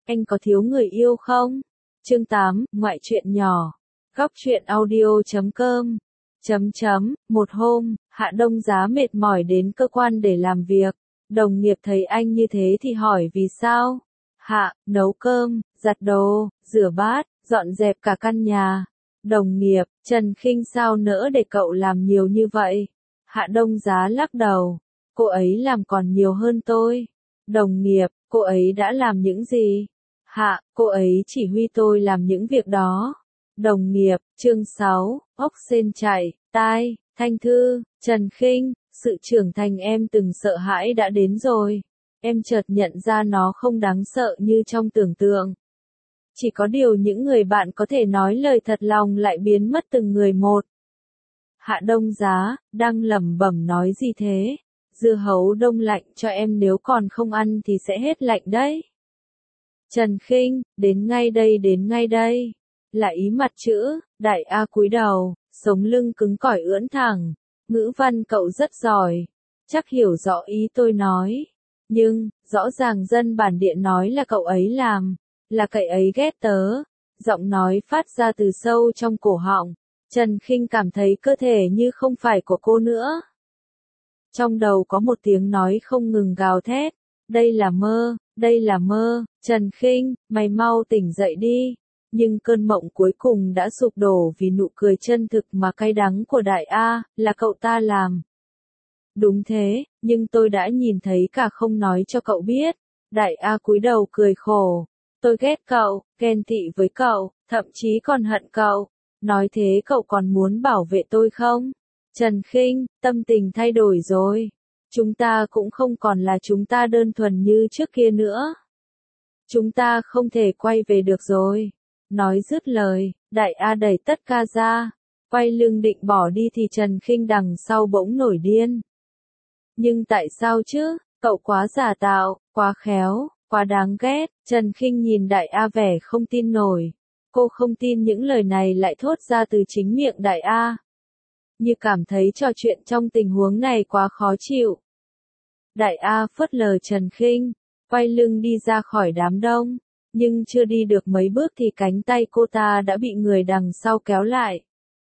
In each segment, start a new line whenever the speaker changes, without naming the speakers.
anh có thiếu người yêu không? Chương 8, ngoại truyện nhỏ. Góc truyện audio.com. Một hôm, Hạ Đông Giá mệt mỏi đến cơ quan để làm việc. Đồng nghiệp thấy anh như thế thì hỏi vì sao? Hạ, nấu cơm, giặt đồ, rửa bát, dọn dẹp cả căn nhà. Đồng nghiệp, Trần Khinh sao nỡ để cậu làm nhiều như vậy? Hạ Đông Giá lắc đầu. Cô ấy làm còn nhiều hơn tôi. Đồng nghiệp, cô ấy đã làm những gì? Hạ, cô ấy chỉ huy tôi làm những việc đó. Đồng nghiệp, chương 6, ốc sên chạy, tai, Thanh Thư, Trần Khinh, sự trưởng thành em từng sợ hãi đã đến rồi. Em chợt nhận ra nó không đáng sợ như trong tưởng tượng. Chỉ có điều những người bạn có thể nói lời thật lòng lại biến mất từng người một. Hạ Đông Giá, đang lẩm bẩm nói gì thế? Dưa hấu đông lạnh cho em, nếu còn không ăn thì sẽ hết lạnh đấy. Trần Khinh, đến ngay đây. Là ý mặt chữ, Đại A cúi đầu, sống lưng cứng cỏi ưỡn thẳng. Ngữ văn cậu rất giỏi, chắc hiểu rõ ý tôi nói. Nhưng, rõ ràng dân bản địa nói là cậu ấy làm, là cậu ấy ghét tớ. Giọng nói phát ra từ sâu trong cổ họng. Trần Khinh cảm thấy cơ thể như không phải của cô nữa. Trong đầu có một tiếng nói không ngừng gào thét. Đây là mơ, Trần Khinh, mày mau tỉnh dậy đi. Nhưng cơn mộng cuối cùng đã sụp đổ vì nụ cười chân thực mà cay đắng của Đại A, là cậu ta làm. Đúng thế, nhưng tôi đã nhìn thấy cả không nói cho cậu biết. Đại A cúi đầu cười khổ. Tôi ghét cậu, ghen tị với cậu, thậm chí còn hận cậu. Nói thế cậu còn muốn bảo vệ tôi không? Trần Khinh, tâm tình thay đổi rồi. Chúng ta cũng không còn là chúng ta đơn thuần như trước kia nữa. Chúng ta không thể quay về được rồi. Nói dứt lời, Đại A đẩy tất ca ra. Quay lưng định bỏ đi thì Trần Khinh đằng sau bỗng nổi điên. Nhưng tại sao chứ? Cậu quá giả tạo, quá khéo, quá đáng ghét. Trần Khinh nhìn Đại A vẻ không tin nổi. Cô không tin những lời này lại thốt ra từ chính miệng Đại A. Như cảm thấy trò chuyện trong tình huống này quá khó chịu. Đại A phớt lờ Trần Khinh, quay lưng đi ra khỏi đám đông. Nhưng chưa đi được mấy bước thì cánh tay cô ta đã bị người đằng sau kéo lại.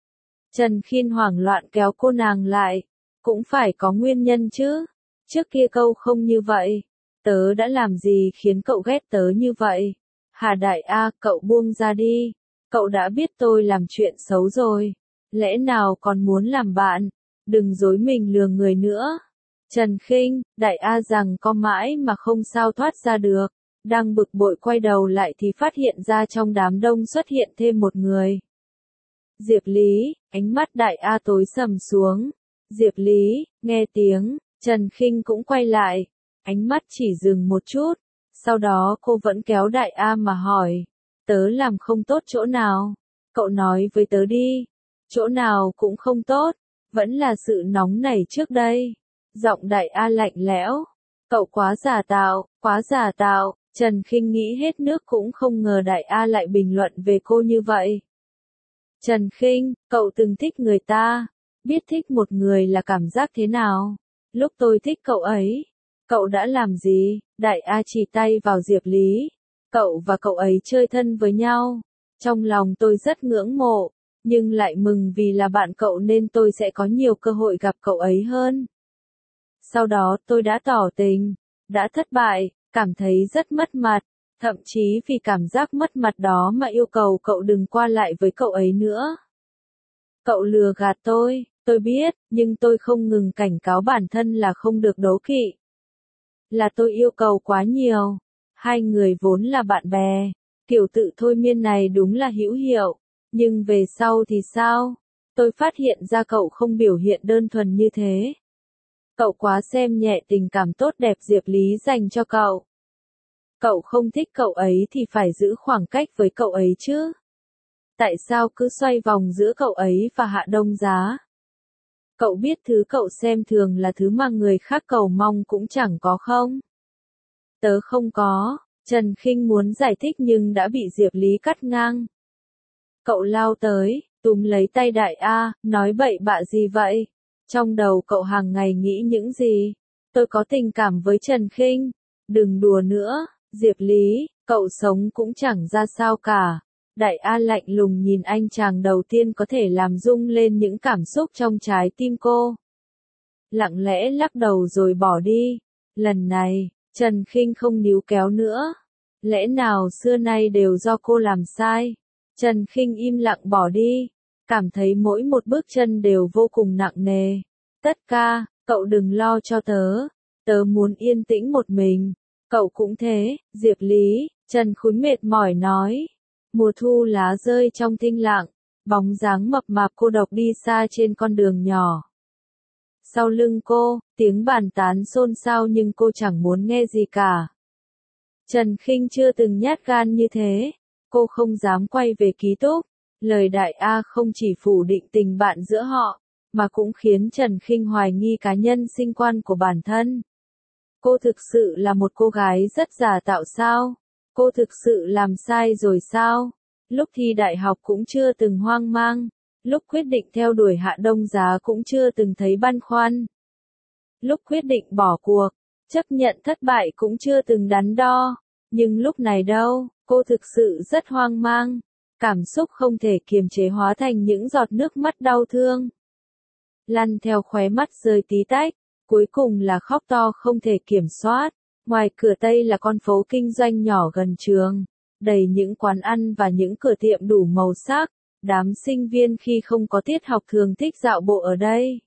Trần Khinh hoảng loạn kéo cô nàng lại. Cũng phải có nguyên nhân chứ. Trước kia cậu không như vậy. Tớ đã làm gì khiến cậu ghét tớ như vậy? Hà Đại A, cậu buông ra đi. Cậu đã biết tôi làm chuyện xấu rồi. Lẽ nào còn muốn làm bạn? Đừng dối mình lừa người nữa. Trần Khinh, Đại A rằng có mãi mà không sao thoát ra được. Đang bực bội quay đầu lại thì phát hiện ra trong đám đông xuất hiện thêm một người. Diệp Lý, ánh mắt Đại A tối sầm xuống. Diệp Lý, nghe tiếng, Trần Khinh cũng quay lại. Ánh mắt chỉ dừng một chút. Sau đó cô vẫn kéo Đại A mà hỏi. Tớ làm không tốt chỗ nào? Cậu nói với tớ đi. Chỗ nào cũng không tốt. Vẫn là sự nóng nảy trước đây. Giọng Đại A lạnh lẽo. Cậu quá giả tạo, quá giả tạo. Trần Khinh nghĩ hết nước cũng không ngờ Đại A lại bình luận về cô như vậy. Trần Khinh, cậu từng thích người ta. Biết thích một người là cảm giác thế nào? Lúc tôi thích cậu ấy, cậu đã làm gì? Đại A chỉ tay vào Diệp Lý. Cậu và cậu ấy chơi thân với nhau. Trong lòng tôi rất ngưỡng mộ, nhưng lại mừng vì là bạn cậu nên tôi sẽ có nhiều cơ hội gặp cậu ấy hơn. Sau đó tôi đã tỏ tình, đã thất bại, cảm thấy rất mất mặt, thậm chí vì cảm giác mất mặt đó mà yêu cầu cậu đừng qua lại với cậu ấy nữa. Cậu lừa gạt tôi biết, nhưng tôi không ngừng cảnh cáo bản thân là không được đố kỵ. Là tôi yêu cầu quá nhiều. Hai người vốn là bạn bè, kiểu tự thôi miên này đúng là hữu hiệu. Nhưng về sau thì sao? Tôi phát hiện ra cậu không biểu hiện đơn thuần như thế. Cậu quá xem nhẹ tình cảm tốt đẹp Diệp Lý dành cho cậu. Cậu không thích cậu ấy thì phải giữ khoảng cách với cậu ấy chứ. Tại sao cứ xoay vòng giữa cậu ấy và Hạ Đông Giá? Cậu biết thứ cậu xem thường là thứ mà người khác cầu mong cũng chẳng có không? Tớ không có. Trần Khinh muốn giải thích nhưng đã bị Diệp Lý cắt ngang. Cậu lao tới, túm lấy tay Đại A, nói bậy bạ gì vậy? Trong đầu cậu hàng ngày nghĩ những gì? Tôi có tình cảm với Trần Khinh. Đừng đùa nữa, Diệp Lý, Cậu sống cũng chẳng ra sao cả. Đại A lạnh lùng nhìn anh chàng đầu tiên có thể làm rung lên những cảm xúc trong trái tim cô. Lặng lẽ lắc đầu rồi bỏ đi. Lần này, Trần Khinh không níu kéo nữa. Lẽ nào xưa nay đều do cô làm sai? Trần Khinh im lặng bỏ đi, cảm thấy mỗi một bước chân đều vô cùng nặng nề. Tất ca, cậu đừng lo cho tớ. Tớ muốn yên tĩnh một mình. Cậu cũng thế, Diệp Lý, Trần Khúi mệt mỏi nói. Mùa thu lá rơi trong thinh lặng, bóng dáng mập mạp cô độc đi xa trên con đường nhỏ. Sau lưng cô, tiếng bàn tán xôn xao nhưng cô chẳng muốn nghe gì cả. Trần Khinh chưa từng nhát gan như thế, cô không dám quay về ký túc. Lời Đại A không chỉ phủ định tình bạn giữa họ, mà cũng khiến Trần Khinh hoài nghi cá nhân sinh quan của bản thân. Cô thực sự là một cô gái rất giả tạo sao? Cô thực sự làm sai rồi sao? Lúc thi đại học cũng chưa từng hoang mang. Lúc quyết định theo đuổi Hạ Đông Giá cũng chưa từng thấy băn khoăn. Lúc quyết định bỏ cuộc, chấp nhận thất bại cũng chưa từng đắn đo. Nhưng lúc này đâu, cô thực sự rất hoang mang. Cảm xúc không thể kiềm chế hóa thành những giọt nước mắt đau thương. Lăn theo khóe mắt rơi tí tách, cuối cùng là khóc to không thể kiểm soát. Ngoài cửa Tây là con phố kinh doanh nhỏ gần trường, đầy những quán ăn và những cửa tiệm đủ màu sắc. Đám sinh viên khi không có tiết học thường thích dạo bộ ở đây.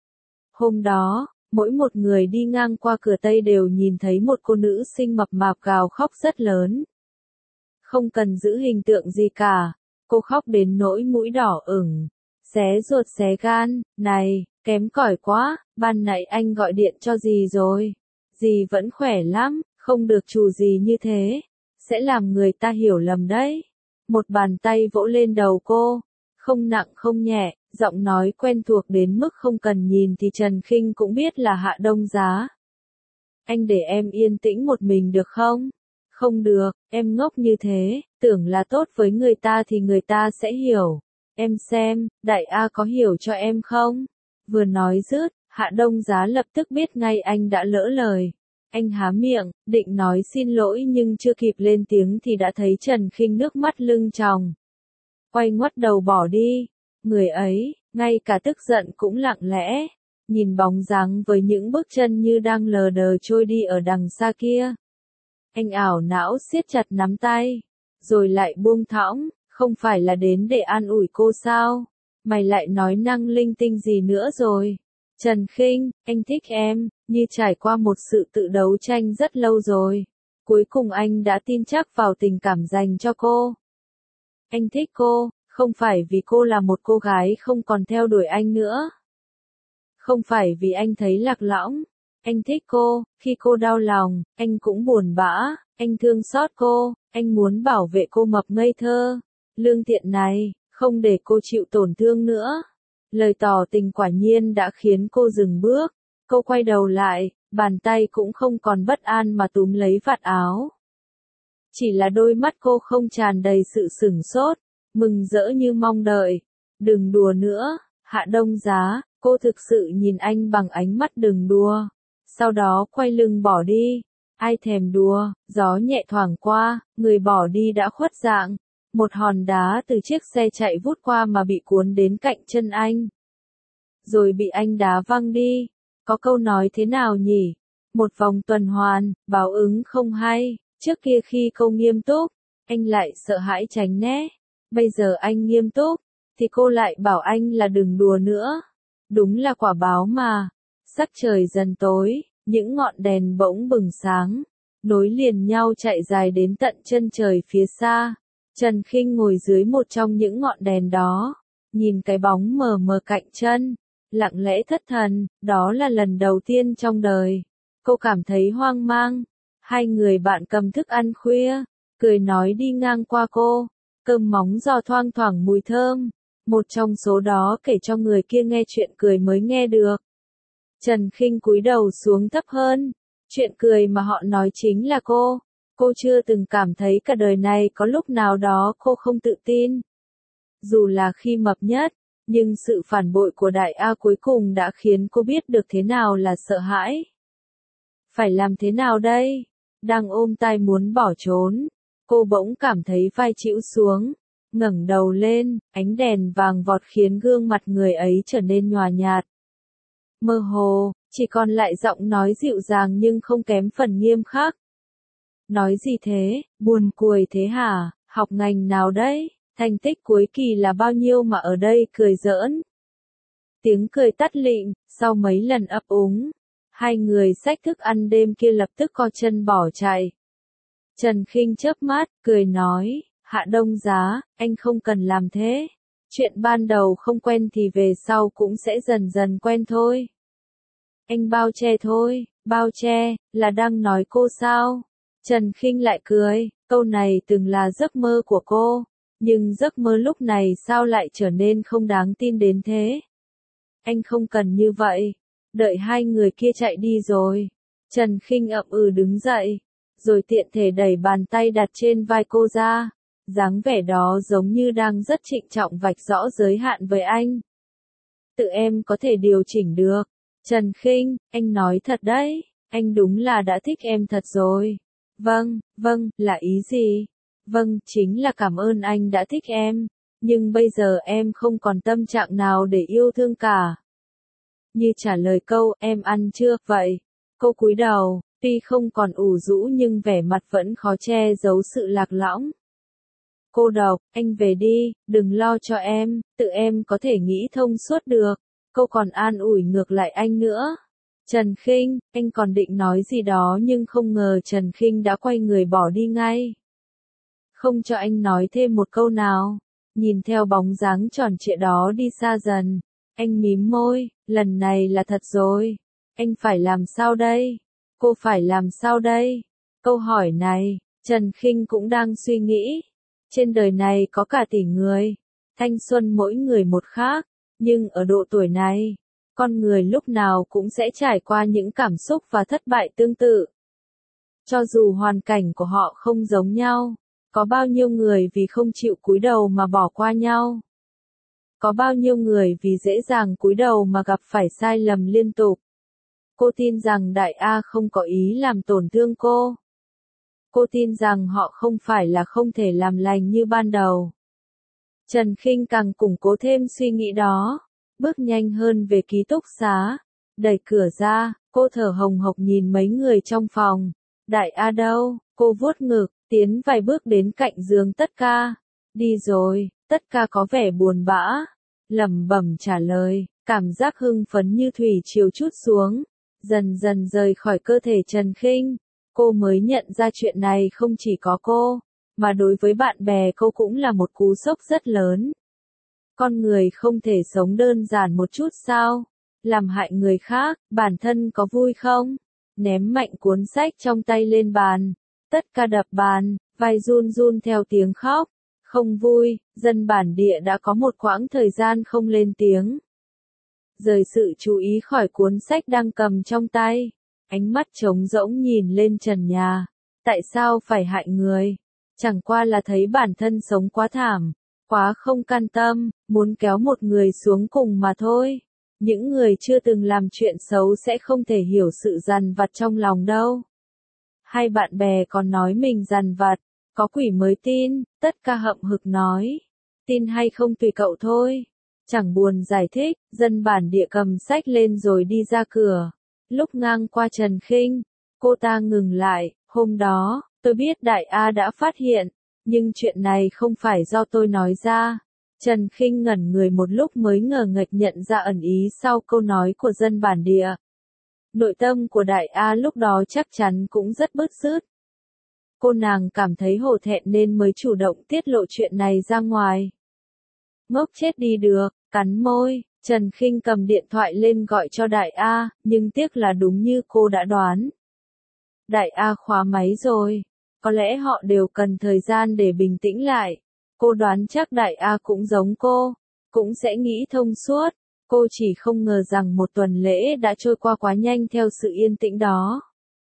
Hôm đó, mỗi một người đi ngang qua cửa Tây đều nhìn thấy một cô nữ sinh mập mạp gào khóc rất lớn. Không cần giữ hình tượng gì cả, cô khóc đến nỗi mũi đỏ ửng, xé ruột xé gan. Này, kém cỏi quá, ban nãy anh gọi điện cho dì rồi. Dì vẫn khỏe lắm, không được trù gì như thế, sẽ làm người ta hiểu lầm đấy. Một bàn tay vỗ lên đầu cô, không nặng không nhẹ, giọng nói quen thuộc đến mức không cần nhìn thì Trần Khinh cũng biết là Hạ Đông Giá. Anh để em yên tĩnh một mình được không? Không được, em ngốc như thế, tưởng là tốt với người ta thì người ta sẽ hiểu. Em xem, Đại A có hiểu cho em không? Vừa nói dứt, Hạ Đông Giá lập tức biết ngay anh đã lỡ lời. Anh há miệng, định nói xin lỗi nhưng chưa kịp lên tiếng thì đã thấy Trần Khinh nước mắt lưng tròng. Quay ngoắt đầu bỏ đi. Người ấy, ngay cả tức giận cũng lặng lẽ, nhìn bóng dáng với những bước chân như đang lờ đờ trôi đi ở đằng xa kia. Anh ảo não siết chặt nắm tay, rồi lại buông thõng, không phải là đến để an ủi cô sao? Mày lại nói năng linh tinh gì nữa rồi? Trần Khinh, anh thích em, như trải qua một sự tự đấu tranh rất lâu rồi. Cuối cùng anh đã tin chắc vào tình cảm dành cho cô. Anh thích cô, không phải vì cô là một cô gái không còn theo đuổi anh nữa. Không phải vì anh thấy lạc lõng. Anh thích cô, khi cô đau lòng, anh cũng buồn bã, anh thương xót cô, anh muốn bảo vệ cô mập ngây thơ. Lương thiện này, không để cô chịu tổn thương nữa. Lời tỏ tình quả nhiên đã khiến cô dừng bước. Cô quay đầu lại, bàn tay cũng không còn bất an mà túm lấy vạt áo. Chỉ là đôi mắt cô không tràn đầy sự sửng sốt, mừng rỡ như mong đợi. Đừng đùa nữa, Hạ Đông Giá, cô thực sự nhìn anh bằng ánh mắt đừng đùa. Sau đó quay lưng bỏ đi. Ai thèm đùa, gió nhẹ thoảng qua, người bỏ đi đã khuất dạng. Một hòn đá từ chiếc xe chạy vút qua mà bị cuốn đến cạnh chân anh. Rồi bị anh đá văng đi. Có câu nói thế nào nhỉ? Một vòng tuần hoàn, báo ứng không hay. Trước kia khi cô nghiêm túc, anh lại sợ hãi tránh né. Bây giờ anh nghiêm túc, thì cô lại bảo anh là đừng đùa nữa. Đúng là quả báo mà. Sắc trời dần tối, những ngọn đèn bỗng bừng sáng, nối liền nhau chạy dài đến tận chân trời phía xa. Trần Khinh ngồi dưới một trong những ngọn đèn đó, nhìn cái bóng mờ mờ cạnh chân, lặng lẽ thất thần. Đó là lần đầu tiên trong đời cô cảm thấy hoang mang. Hai người bạn cầm thức ăn khuya, cười nói đi ngang qua cô, cơm móng giò thoang thoảng mùi thơm. Một trong số đó kể cho người kia nghe chuyện cười mới nghe được. Trần Khinh cúi đầu xuống thấp hơn. Chuyện cười mà họ nói chính là cô. Cô chưa từng cảm thấy cả đời này có lúc nào đó cô không tự tin. Dù là khi mập nhất, nhưng sự phản bội của Đại A cuối cùng đã khiến cô biết được thế nào là sợ hãi. Phải làm thế nào đây? Đang ôm tay muốn bỏ trốn, Cô bỗng cảm thấy vai chĩu xuống, ngẩng đầu lên, ánh đèn vàng vọt khiến gương mặt người ấy trở nên nhòa nhạt. Mơ hồ, chỉ còn lại giọng nói dịu dàng nhưng không kém phần nghiêm khắc. Nói gì thế, buồn cười thế hả, học ngành nào đấy, thành tích cuối kỳ là bao nhiêu mà ở đây cười giỡn. Tiếng cười tắt lịm, sau mấy lần ấp úng, hai người xách thức ăn đêm kia lập tức co chân bỏ chạy. Trần Khinh chớp mắt, cười nói, Hạ Đông Giá, anh không cần làm thế. Chuyện ban đầu không quen thì về sau cũng sẽ dần dần quen thôi. Anh bao che thôi, bao che, là đang nói cô sao? Trần Khinh lại cười, câu này từng là giấc mơ của cô, nhưng giấc mơ lúc này sao lại trở nên không đáng tin đến thế? Anh không cần như vậy. Đợi hai người kia chạy đi rồi, Trần Khinh ậm ừ đứng dậy, rồi tiện thể đẩy bàn tay đặt trên vai cô ra, dáng vẻ đó giống như đang rất trịnh trọng vạch rõ giới hạn với anh. Tự em có thể điều chỉnh được. Trần Khinh, anh nói thật đấy, anh đúng là đã thích em thật rồi. Vâng, là ý gì? Vâng, chính là cảm ơn anh đã thích em, nhưng bây giờ em không còn tâm trạng nào để yêu thương cả. Như trả lời câu, em ăn chưa, vậy? Cô cúi đầu, tuy không còn ủ rũ nhưng vẻ mặt vẫn khó che giấu sự lạc lõng. Cô độc, anh về đi, đừng lo cho em, tự em có thể nghĩ thông suốt được. Cô còn an ủi ngược lại anh nữa. Trần Khinh, anh còn định nói gì đó nhưng không ngờ Trần Khinh đã quay người bỏ đi ngay. Không cho anh nói thêm một câu nào. Nhìn theo bóng dáng tròn trịa đó đi xa dần, anh mím môi, lần này là thật rồi. Anh phải làm sao đây? Cô phải làm sao đây? Câu hỏi này, Trần Khinh cũng đang suy nghĩ. Trên đời này có cả tỷ người, thanh xuân mỗi người một khác, nhưng ở độ tuổi này, con người lúc nào cũng sẽ trải qua những cảm xúc và thất bại tương tự. Cho dù hoàn cảnh của họ không giống nhau, có bao nhiêu người vì không chịu cúi đầu mà bỏ qua nhau. Có bao nhiêu người vì dễ dàng cúi đầu mà gặp phải sai lầm liên tục. Cô tin rằng Đại A không có ý làm tổn thương cô. Cô tin rằng họ không phải là không thể làm lành như ban đầu. Trần Khinh càng củng cố thêm suy nghĩ đó, bước nhanh hơn về ký túc xá, đẩy cửa ra, cô thở hồng hộc nhìn mấy người trong phòng. Đại A đâu? Cô vuốt ngực, tiến vài bước đến cạnh giường Tất Ca. Đi rồi. Tất Ca có vẻ buồn bã, lẩm bẩm trả lời, cảm giác hưng phấn như thủy triều trút xuống, dần dần rời khỏi cơ thể Trần Khinh. Cô mới nhận ra chuyện này không chỉ có cô, mà đối với bạn bè cô cũng là một cú sốc rất lớn. Con người không thể sống đơn giản một chút sao? Làm hại người khác, bản thân có vui không? Ném mạnh cuốn sách trong tay lên bàn. Tất Ca đập bàn, vai run run theo tiếng khóc. Không vui, dân bản địa đã có một quãng thời gian không lên tiếng. Rời sự chú ý khỏi cuốn sách đang cầm trong tay. Ánh mắt trống rỗng nhìn lên trần nhà. Tại sao phải hại người? Chẳng qua là thấy bản thân sống quá thảm, quá không can tâm, muốn kéo một người xuống cùng mà thôi. Những người chưa từng làm chuyện xấu sẽ không thể hiểu sự dằn vặt trong lòng đâu. Hai bạn bè còn nói mình dằn vặt, có quỷ mới tin. Tất Ca hậm hực nói. Tin hay không tùy cậu thôi. Chẳng buồn giải thích, dân bản địa cầm sách lên rồi đi ra cửa. Lúc ngang qua Trần Khinh, cô ta ngừng lại. Hôm đó, tôi biết Đại A đã phát hiện, nhưng chuyện này không phải do tôi nói ra. Trần Khinh ngẩn người một lúc mới ngờ nghệch nhận ra ẩn ý sau câu nói của dân bản địa. Nội tâm của Đại A lúc đó chắc chắn cũng rất bứt rứt. Cô nàng cảm thấy hổ thẹn nên mới chủ động tiết lộ chuyện này ra ngoài. Ngốc chết đi được, cắn môi, Trần Khinh cầm điện thoại lên gọi cho Đại A, nhưng tiếc là đúng như cô đã đoán. Đại A khóa máy rồi, có lẽ họ đều cần thời gian để bình tĩnh lại. Cô đoán chắc Đại A cũng giống cô, cũng sẽ nghĩ thông suốt. Cô chỉ không ngờ rằng một tuần lễ đã trôi qua quá nhanh theo sự yên tĩnh đó.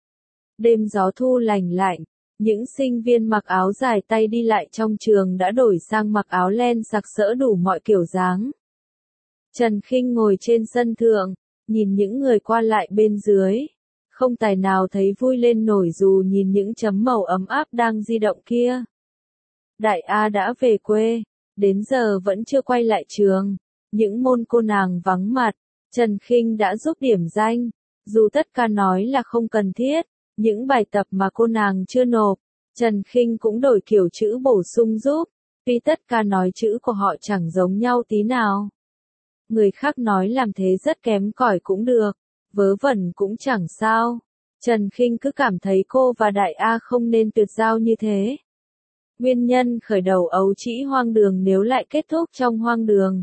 Đêm gió thu lành lạnh, những sinh viên mặc áo dài tay đi lại trong trường đã đổi sang mặc áo len sặc sỡ đủ mọi kiểu dáng. Trần Khinh ngồi trên sân thượng, nhìn những người qua lại bên dưới. không tài nào thấy vui lên nổi dù nhìn những chấm màu ấm áp đang di động kia. Đại A đã về quê, đến giờ vẫn chưa quay lại trường. Những môn cô nàng vắng mặt, Trần Khinh đã giúp điểm danh, dù tất cả nói là không cần thiết, những bài tập mà cô nàng chưa nộp, Trần Khinh cũng đổi kiểu chữ bổ sung giúp, vì tất cả nói chữ của họ chẳng giống nhau tí nào. Người khác nói làm thế rất kém cỏi cũng được, vớ vẩn cũng chẳng sao. Trần Khinh cứ cảm thấy cô và Đại A không nên tuyệt giao như thế. Nguyên nhân khởi đầu ấu trĩ hoang đường nếu lại kết thúc trong hoang đường.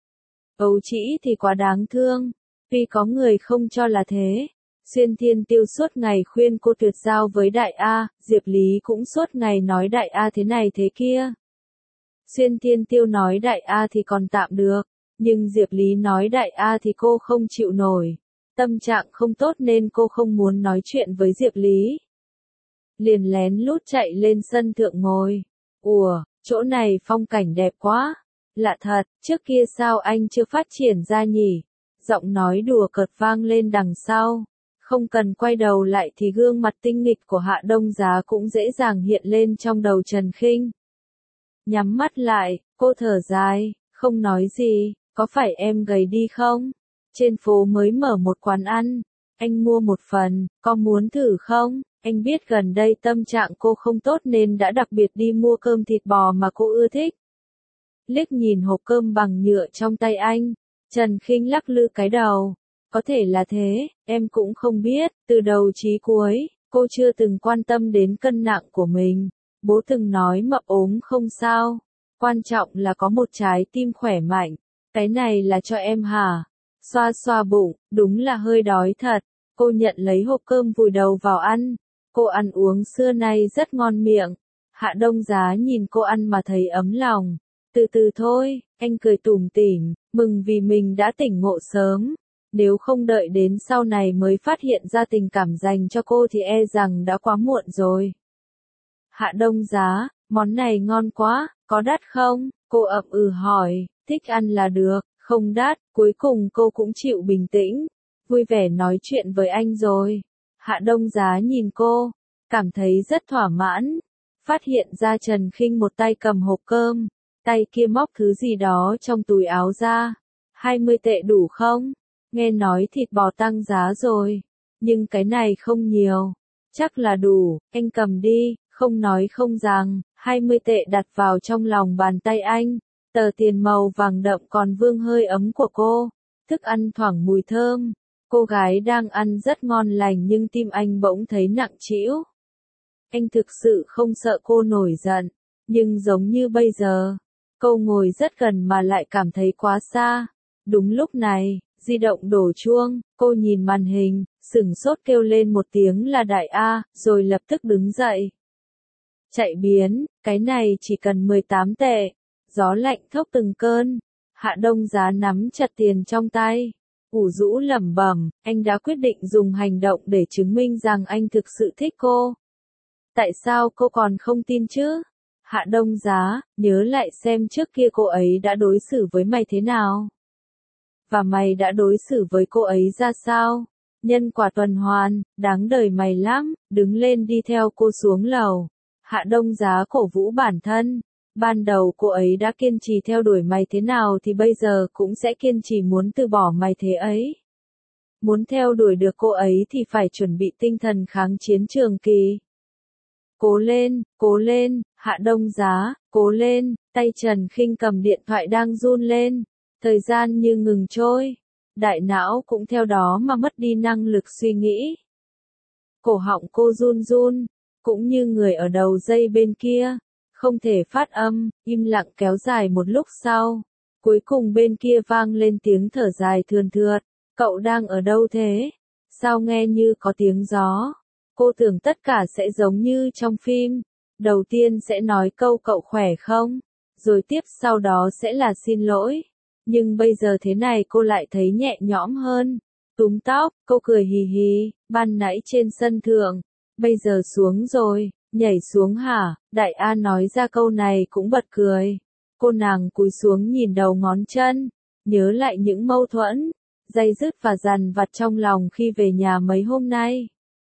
Ấu trĩ thì quá đáng thương, vì có người không cho là thế. Xuyên Thiên Tiêu suốt ngày khuyên cô tuyệt giao với Đại A, Diệp Lý cũng suốt ngày nói Đại A thế này thế kia. Xuyên Thiên Tiêu nói Đại A thì còn tạm được, nhưng Diệp Lý nói Đại A thì cô không chịu nổi. Tâm trạng không tốt nên cô không muốn nói chuyện với Diệp Lý. Liền lén lút chạy lên sân thượng ngồi. Ủa, chỗ này phong cảnh đẹp quá. Lạ thật, trước kia sao anh chưa phát triển ra nhỉ? Giọng nói đùa cợt vang lên đằng sau. Không cần quay đầu lại thì gương mặt tinh nghịch của Hạ Đông Giá cũng dễ dàng hiện lên trong đầu Trần Khinh. Nhắm mắt lại, cô thở dài, không nói gì, có phải em gầy đi không? Trên phố mới mở một quán ăn, anh mua một phần, có muốn thử không? Anh biết gần đây tâm trạng cô không tốt nên đã đặc biệt đi mua cơm thịt bò mà cô ưa thích. Liếc nhìn hộp cơm bằng nhựa trong tay anh, Trần Khinh lắc lư cái đầu. Có thể là thế, em cũng không biết, từ đầu chí cuối, cô chưa từng quan tâm đến cân nặng của mình. Bố từng nói mập ốm không sao, quan trọng là có một trái tim khỏe mạnh. Cái này là cho em hả? Xoa xoa bụng, đúng là hơi đói thật. Cô nhận lấy hộp cơm vùi đầu vào ăn. Cô ăn uống xưa nay rất ngon miệng. Hạ Đông Giá nhìn cô ăn mà thấy ấm lòng. Từ từ thôi, anh cười tủm tỉm, mừng vì mình đã tỉnh ngộ sớm. Nếu không đợi đến sau này mới phát hiện ra tình cảm dành cho cô thì e rằng đã quá muộn rồi. Hạ Đông Giá, món này ngon quá, có đắt không? Cô ậm ừ hỏi, thích ăn là được, không đắt, cuối cùng cô cũng chịu bình tĩnh, vui vẻ nói chuyện với anh rồi. Hạ Đông Giá nhìn cô, cảm thấy rất thỏa mãn, phát hiện ra Trần Khinh một tay cầm hộp cơm, tay kia móc thứ gì đó trong túi áo ra. 20 tệ đủ không? Nghe nói thịt bò tăng giá rồi, nhưng cái này không nhiều, chắc là đủ, anh cầm đi, không nói không rằng, 20 tệ đặt vào trong lòng bàn tay anh, tờ tiền màu vàng đậm còn vương hơi ấm của cô, thức ăn thoảng mùi thơm, cô gái đang ăn rất ngon lành nhưng tim anh bỗng thấy nặng trĩu. Anh thực sự không sợ cô nổi giận, nhưng giống như bây giờ, cô ngồi rất gần mà lại cảm thấy quá xa. Đúng lúc này, di động đổ chuông, cô nhìn màn hình, sửng sốt kêu lên một tiếng là Đại A, rồi lập tức đứng dậy. Chạy biến, cái này chỉ cần 18 tệ. Gió lạnh thốc từng cơn. Hạ Đông Giá nắm chặt tiền trong tay. Ủ rũ lẩm bẩm, anh đã quyết định dùng hành động để chứng minh rằng anh thực sự thích cô. Tại sao cô còn không tin chứ? Hạ Đông Giá, nhớ lại xem trước kia cô ấy đã đối xử với mày thế nào. Và mày đã đối xử với cô ấy ra sao? Nhân quả tuần hoàn, đáng đời mày lắm, đứng lên đi theo cô xuống lầu. Hạ Đông Giá cổ vũ bản thân. Ban đầu cô ấy đã kiên trì theo đuổi mày thế nào thì bây giờ cũng sẽ kiên trì muốn từ bỏ mày thế ấy. Muốn theo đuổi được cô ấy thì phải chuẩn bị tinh thần kháng chiến trường kỳ. Cố lên, Hạ Đông Giá, cố lên, tay Trần Khinh cầm điện thoại đang run lên. Thời gian như ngừng trôi. Đại não cũng theo đó mà mất đi năng lực suy nghĩ. Cổ họng cô run run, cũng như người ở đầu dây bên kia. Không thể phát âm, im lặng kéo dài một lúc sau. Cuối cùng bên kia vang lên tiếng thở dài thườn thượt. Cậu đang ở đâu thế? Sao nghe như có tiếng gió? Cô tưởng tất cả sẽ giống như trong phim. Đầu tiên sẽ nói câu cậu khỏe không? Rồi tiếp sau đó sẽ là xin lỗi. Nhưng bây giờ thế này cô lại thấy nhẹ nhõm hơn. Túm tóc, cô cười hì hì, ban nãy trên sân thượng. Bây giờ xuống rồi, nhảy xuống hả? Đại A nói ra câu này cũng bật cười. Cô nàng cúi xuống nhìn đầu ngón chân. Nhớ day những mâu thuẫn, day dứt và dằn vặt trong lòng khi về nhà mấy hôm nay.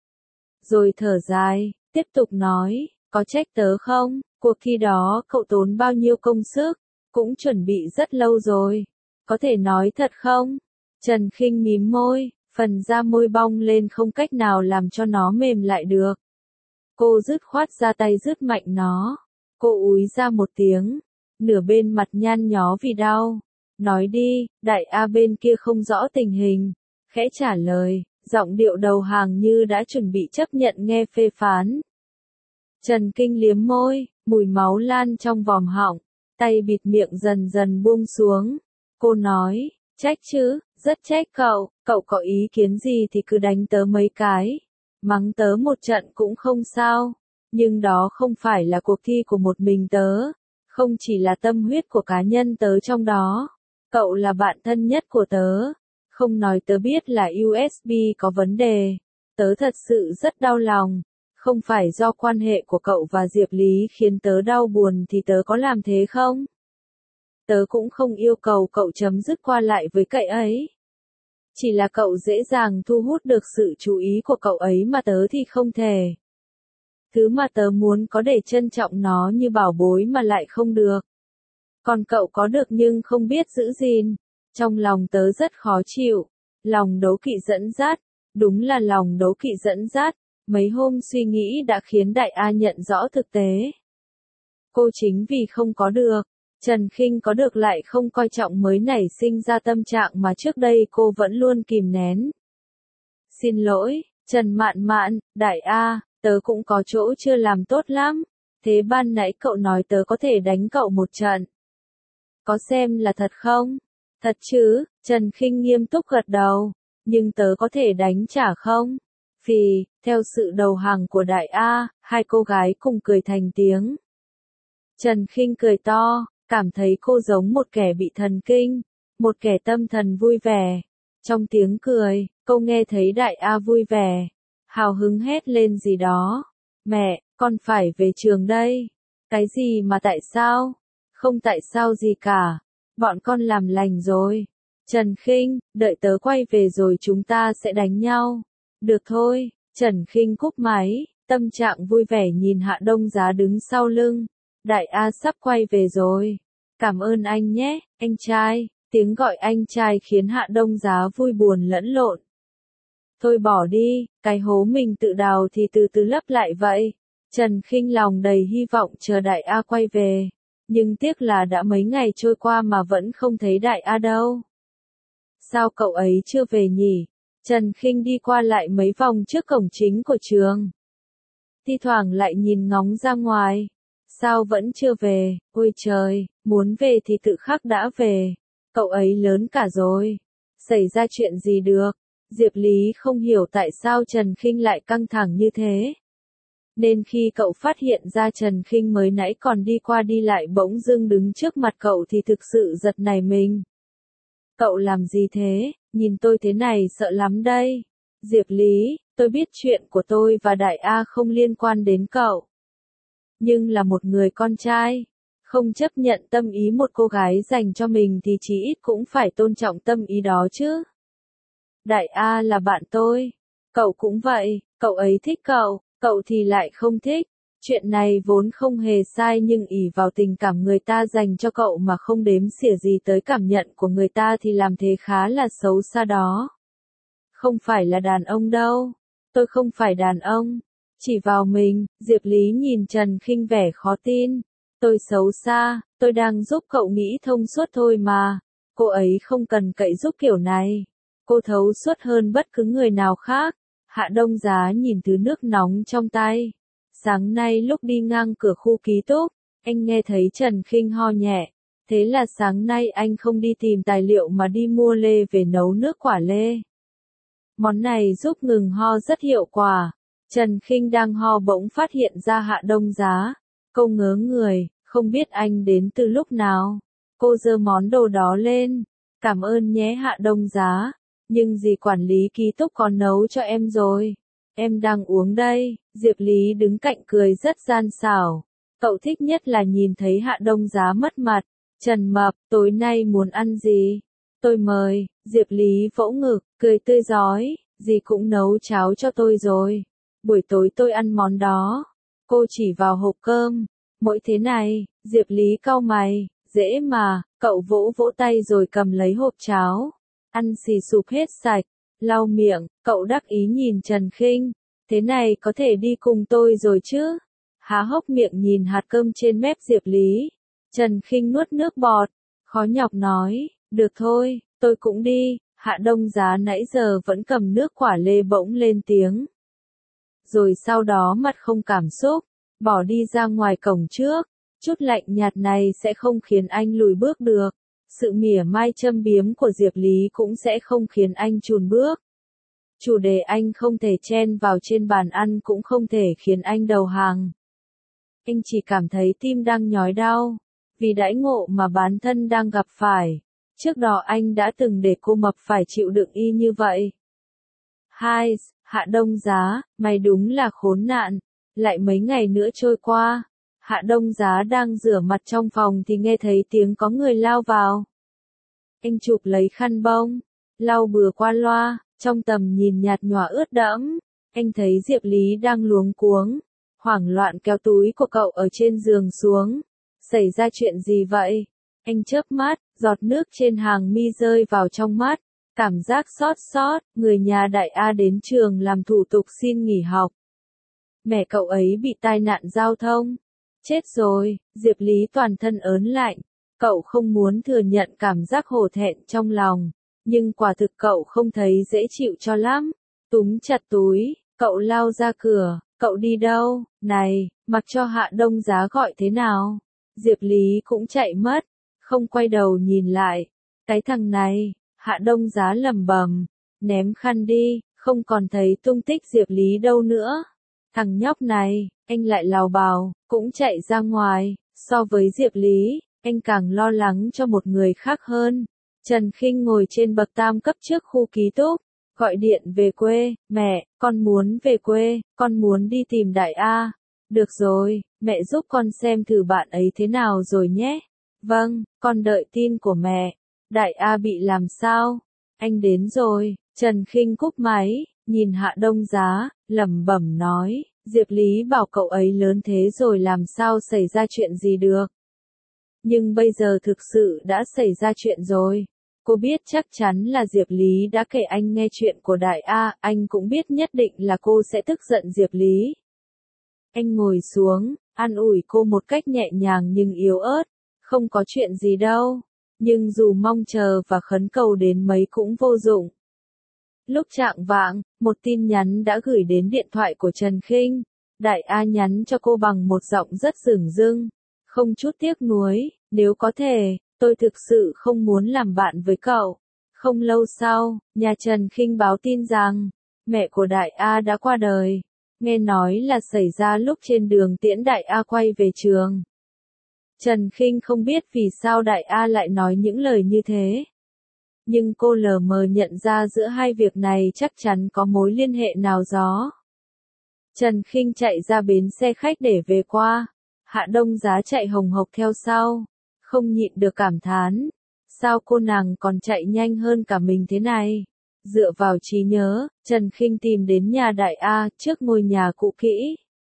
rồi thở dài, tiếp tục nói, có trách tớ không? Cuộc thi đó cậu tốn bao nhiêu công sức, cũng chuẩn bị rất lâu rồi. Có thể nói thật không? Trần Khinh mím môi, phần da môi bong lên không cách nào làm cho nó mềm lại được. Cô dứt khoát ra tay dứt mạnh nó. Cô úi ra một tiếng, nửa bên mặt nhăn nhó vì đau. Nói đi, đại A bên kia không rõ tình hình. Khẽ trả lời, giọng điệu đầu hàng như đã chuẩn bị chấp nhận nghe phê phán. Trần Kinh liếm môi, mùi máu lan trong vòm họng, tay bịt miệng dần dần buông xuống. Cô nói, trách chứ, rất trách cậu có ý kiến gì thì cứ đánh tớ mấy cái. Mắng tớ một trận cũng không sao, nhưng đó không phải là cuộc thi của một mình tớ, không chỉ là tâm huyết của cá nhân tớ trong đó. Cậu là bạn thân nhất của tớ, không nói tớ biết là USB có vấn đề. Tớ thật sự rất đau lòng, không phải do quan hệ của cậu và Diệp Lý khiến tớ đau buồn thì tớ có làm thế không? Tớ cũng không yêu cầu cậu chấm dứt qua lại với cậu ấy. Chỉ là cậu dễ dàng thu hút được sự chú ý của cậu ấy mà tớ thì không thể. Thứ mà tớ muốn có để trân trọng nó như bảo bối mà lại không được. Còn cậu có được nhưng không biết giữ gìn. Trong lòng tớ rất khó chịu. Lòng đố kỵ dẫn dắt. Đúng là lòng đố kỵ dẫn dắt. Mấy hôm suy nghĩ đã khiến Đại A nhận rõ thực tế. Cô chính vì không có được, Trần Khinh có được lại không coi trọng mới nảy sinh ra tâm trạng mà trước đây cô vẫn luôn kìm nén. Xin lỗi, Trần Mạn Mạn, Đại A, tớ cũng có chỗ chưa làm tốt lắm. Thế ban nãy cậu nói tớ có thể đánh cậu một trận. Có xem là thật không? Thật chứ, Trần Khinh nghiêm túc gật đầu. Nhưng tớ có thể đánh trả không? Phì, theo sự đầu hàng của Đại A, hai cô gái cùng cười thành tiếng. Trần Khinh cười to, cảm thấy cô giống một kẻ bị thần kinh, một kẻ tâm thần vui vẻ. Trong tiếng cười, cô nghe thấy Đại A vui vẻ, hào hứng hét lên gì đó. Mẹ, con phải về trường đây. Cái gì mà tại sao? Không tại sao gì cả. Bọn con làm lành rồi. Trần Khinh, đợi tớ quay về rồi chúng ta sẽ đánh nhau. Được thôi, Trần Khinh cúp máy, tâm trạng vui vẻ nhìn Hạ Đông Giá đứng sau lưng. Đại A sắp quay về rồi. Cảm ơn anh nhé, anh trai. Tiếng gọi anh trai khiến Hạ Đông Giá vui buồn lẫn lộn. Thôi bỏ đi, cái hố mình tự đào thì từ từ lấp lại vậy. Trần Khinh lòng đầy hy vọng chờ Đại A quay về. Nhưng tiếc là đã mấy ngày trôi qua mà vẫn không thấy Đại A đâu. Sao cậu ấy chưa về nhỉ? Trần Khinh đi qua lại mấy vòng trước cổng chính của trường. Thi thoảng lại nhìn ngóng ra ngoài. Sao vẫn chưa về? Ôi trời, muốn về thì tự khắc đã về. Cậu ấy lớn cả rồi. Xảy ra chuyện gì được? Diệp Lý không hiểu tại sao Trần Khinh lại căng thẳng như thế. Nên khi cậu phát hiện ra Trần Khinh mới nãy còn đi qua đi lại bỗng dưng đứng trước mặt cậu thì thực sự giật nảy mình. Cậu làm gì thế? Nhìn tôi thế này sợ lắm đây. Diệp Lý, tôi biết chuyện của tôi và Đại A không liên quan đến cậu. Nhưng là một người con trai, không chấp nhận tâm ý một cô gái dành cho mình thì chí ít cũng phải tôn trọng tâm ý đó chứ. Đại A là bạn tôi. Cậu cũng vậy, cậu ấy thích cậu thì lại không thích. Chuyện này vốn không hề sai nhưng ỷ vào tình cảm người ta dành cho cậu mà không đếm xỉa gì tới cảm nhận của người ta thì làm thế khá là xấu xa đó. Không phải là đàn ông đâu. Tôi không phải đàn ông. Chỉ vào mình, Diệp Lý nhìn Trần Khinh vẻ khó tin. Tôi xấu xa, tôi đang giúp cậu nghĩ thông suốt thôi mà. Cô ấy không cần cậy giúp kiểu này. Cô thấu suốt hơn bất cứ người nào khác. Hạ Đông Giá nhìn thứ nước nóng trong tay. Sáng nay lúc đi ngang cửa khu ký túc, anh nghe thấy Trần Khinh ho nhẹ. Thế là sáng nay anh không đi tìm tài liệu mà đi mua lê về nấu nước quả lê. Món này giúp ngừng ho rất hiệu quả. Trần Khinh đang ho bỗng phát hiện ra Hạ Đông Giá. Cô ngớ người, không biết anh đến từ lúc nào. Cô giơ món đồ đó lên. Cảm ơn nhé Hạ Đông Giá. Nhưng dì quản lý ký túc có nấu cho em rồi. Em đang uống đây. Diệp Lý đứng cạnh cười rất gian xảo. Cậu thích nhất là nhìn thấy Hạ Đông Giá mất mặt. Trần Mập, tối nay muốn ăn gì? Tôi mời. Diệp Lý vỗ ngực, cười tươi rói. Dì cũng nấu cháo cho tôi rồi. buổi tối tôi ăn món đó. Cô chỉ vào hộp cơm. Mỗi thế này, Diệp Lý cau mày, dễ mà, cậu vỗ vỗ tay rồi cầm lấy hộp cháo. Ăn xì sụp hết sạch, lau miệng, cậu đắc ý nhìn Trần Khinh. Thế này có thể đi cùng tôi rồi chứ? Há hốc miệng nhìn hạt cơm trên mép Diệp Lý. Trần Khinh nuốt nước bọt, khó nhọc nói, được thôi, tôi cũng đi. Hạ Đông Giá nãy giờ vẫn cầm nước quả lê bỗng lên tiếng. Rồi sau đó mặt không cảm xúc, bỏ đi ra ngoài cổng trước. Chút lạnh nhạt này sẽ không khiến anh lùi bước được. Sự mỉa mai châm biếm của Diệp Lý cũng sẽ không khiến anh chùn bước. Chủ đề anh không thể chen vào trên bàn ăn cũng không thể khiến anh đầu hàng. Anh chỉ cảm thấy tim đang nhói đau, vì đãi ngộ mà bản thân đang gặp phải. Trước đó anh đã từng để cô mập phải chịu đựng y như vậy. Hai, Hạ Đông Giá, mày đúng là khốn nạn. Lại mấy ngày nữa trôi qua, Hạ Đông Giá đang rửa mặt trong phòng thì nghe thấy tiếng có người lao vào. Anh chụp lấy khăn bông, lau bừa qua loa, trong tầm nhìn nhạt nhòa ướt đẫm. Anh thấy Diệp Lý đang luống cuống, hoảng loạn kéo túi của cậu ở trên giường xuống. Xảy ra chuyện gì vậy? Anh chớp mắt, giọt nước trên hàng mi rơi vào trong mắt. Cảm giác xót xót, người nhà Đại A đến trường làm thủ tục xin nghỉ học. Mẹ cậu ấy bị tai nạn giao thông. Chết rồi, Diệp Lý toàn thân ớn lạnh. Cậu không muốn thừa nhận cảm giác hổ thẹn trong lòng. Nhưng quả thực cậu không thấy dễ chịu cho lắm. Túm chặt túi, cậu lao ra cửa. Cậu đi đâu? Này, mặc cho Hạ Đông Giá gọi thế nào? Diệp Lý cũng chạy mất. Không quay đầu nhìn lại. Cái thằng này, Hạ Đông Giá lẩm bẩm, ném khăn đi, không còn thấy tung tích Diệp Lý đâu nữa. Thằng nhóc này, anh lại lào bào, cũng chạy ra ngoài. So với Diệp Lý, anh càng lo lắng cho một người khác hơn. Trần Khinh ngồi trên bậc tam cấp trước khu ký túc, gọi điện về quê. Mẹ, con muốn về quê, con muốn đi tìm Đại A. Được rồi, mẹ giúp con xem thử bạn ấy thế nào rồi nhé. Vâng, con đợi tin của mẹ. Đại A bị làm sao? Anh đến rồi. Trần Khinh cúp máy, nhìn Hạ Đông Giá, lẩm bẩm nói, Diệp Lý bảo cậu ấy lớn thế rồi làm sao xảy ra chuyện gì được. Nhưng bây giờ thực sự đã xảy ra chuyện rồi. Cô biết chắc chắn là Diệp Lý đã kể anh nghe chuyện của Đại A, anh cũng biết nhất định là cô sẽ tức giận Diệp Lý. Anh ngồi xuống, an ủi cô một cách nhẹ nhàng nhưng yếu ớt, không có chuyện gì đâu. Nhưng dù mong chờ và khấn cầu đến mấy cũng vô dụng. Lúc chạng vạng, một tin nhắn đã gửi đến điện thoại của Trần Khinh. Đại A nhắn cho cô bằng một giọng rất dửng dưng, không chút tiếc nuối, nếu có thể, tôi thực sự không muốn làm bạn với cậu. Không lâu sau, nhà Trần Khinh báo tin rằng, mẹ của Đại A đã qua đời. Nghe nói là xảy ra lúc trên đường tiễn Đại A quay về trường. Trần Khinh không biết vì sao Đại A lại nói những lời như thế. Nhưng cô lờ mờ nhận ra giữa hai việc này chắc chắn có mối liên hệ nào đó. Trần Khinh chạy ra bến xe khách để về qua. Hạ Đông Giá chạy hồng hộc theo sau. Không nhịn được cảm thán. Sao cô nàng còn chạy nhanh hơn cả mình thế này? Dựa vào trí nhớ, Trần Khinh tìm đến nhà Đại A trước ngôi nhà cũ kỹ.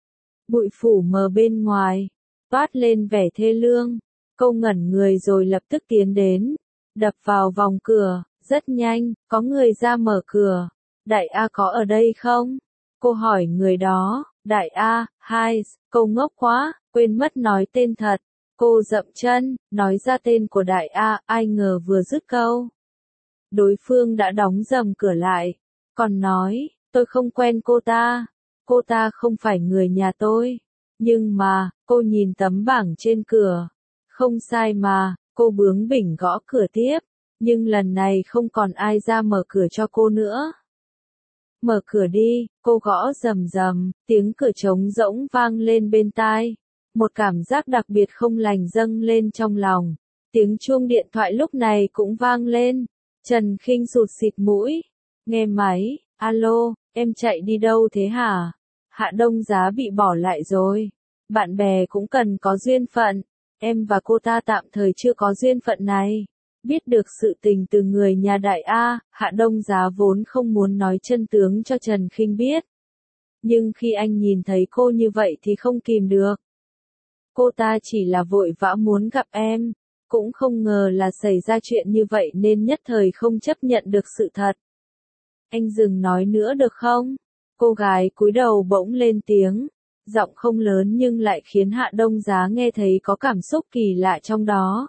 Bụi phủ mờ bên ngoài. Toát lên vẻ thê lương. Cô ngẩn người rồi lập tức tiến đến. Đập vào vòng cửa. Rất nhanh, có người ra mở cửa. Đại A có ở đây không? Cô hỏi người đó. Đại A, hai, câu ngốc quá, quên mất nói tên thật. Cô dậm chân, nói ra tên của Đại A, ai ngờ vừa dứt câu. Đối phương đã đóng rầm cửa lại. Còn nói, tôi không quen cô ta không phải người nhà tôi. Nhưng mà, cô nhìn tấm bảng trên cửa. Không sai mà, cô bướng bỉnh gõ cửa tiếp. Nhưng lần này không còn ai ra mở cửa cho cô nữa. Mở cửa đi, cô gõ rầm rầm, tiếng cửa trống rỗng vang lên bên tai. Một cảm giác đặc biệt không lành dâng lên trong lòng. Tiếng chuông điện thoại lúc này cũng vang lên. Trần Khinh sụt xịt mũi. Nghe máy, alo, em chạy đi đâu thế hả? Hạ Đông Giá bị bỏ lại rồi. Bạn bè cũng cần có duyên phận. Em và cô ta tạm thời chưa có duyên phận này. Biết được sự tình từ người nhà Đại A, Hạ Đông Giá vốn không muốn nói chân tướng cho Trần Khinh biết. Nhưng khi anh nhìn thấy cô như vậy thì không kìm được. Cô ta chỉ là vội vã muốn gặp em, cũng không ngờ là xảy ra chuyện như vậy nên nhất thời không chấp nhận được sự thật. Anh đừng nói nữa được không? Cô gái cúi đầu bỗng lên tiếng, giọng không lớn nhưng lại khiến Hạ Đông Giá nghe thấy có cảm xúc kỳ lạ trong đó.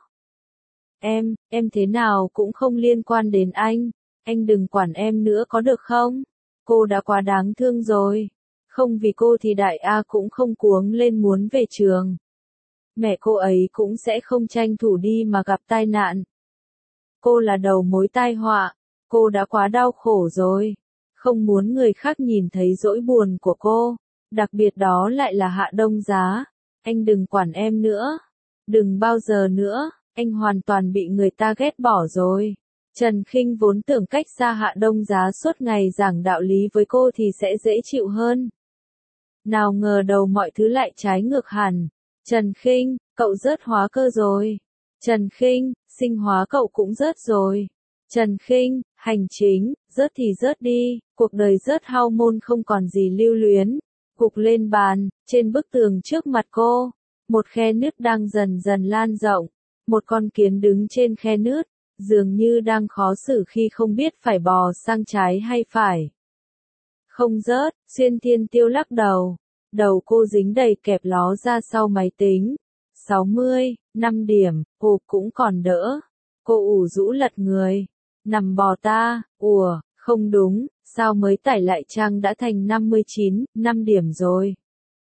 Em thế nào cũng không liên quan đến anh đừng quản em nữa có được không? Cô đã quá đáng thương rồi. Không vì cô thì Đại A cũng không cuống lên muốn về trường. Mẹ cô ấy cũng sẽ không tranh thủ đi mà gặp tai nạn. Cô là đầu mối tai họa, cô đã quá đau khổ rồi. Không muốn người khác nhìn thấy nỗi buồn của cô, đặc biệt đó lại là Hạ Đông Giá. Anh đừng quản em nữa. Đừng bao giờ nữa, anh hoàn toàn bị người ta ghét bỏ rồi. Trần Khinh vốn tưởng cách xa Hạ Đông Giá suốt ngày giảng đạo lý với cô thì sẽ dễ chịu hơn. Nào ngờ đầu mọi thứ lại trái ngược hẳn. Trần Khinh, cậu rớt hóa cơ rồi. Trần Khinh, sinh hóa cậu cũng rớt rồi. Trần Khinh, hành chính, rớt thì rớt đi, cuộc đời rớt hormone không còn gì lưu luyến. Gục lên bàn, trên bức tường trước mặt cô, một khe nứt đang dần dần lan rộng. Một con kiến đứng trên khe nứt, dường như đang khó xử khi không biết phải bò sang trái hay phải. Không rớt, Xuyên Thiên Tiêu lắc đầu. Đầu cô dính đầy kẹp ló ra sau máy tính. 5 điểm, cũng còn đỡ. Cô ủ rũ lật người. Nằm bò ta, không đúng, sao mới tải lại trang đã thành 5 điểm rồi.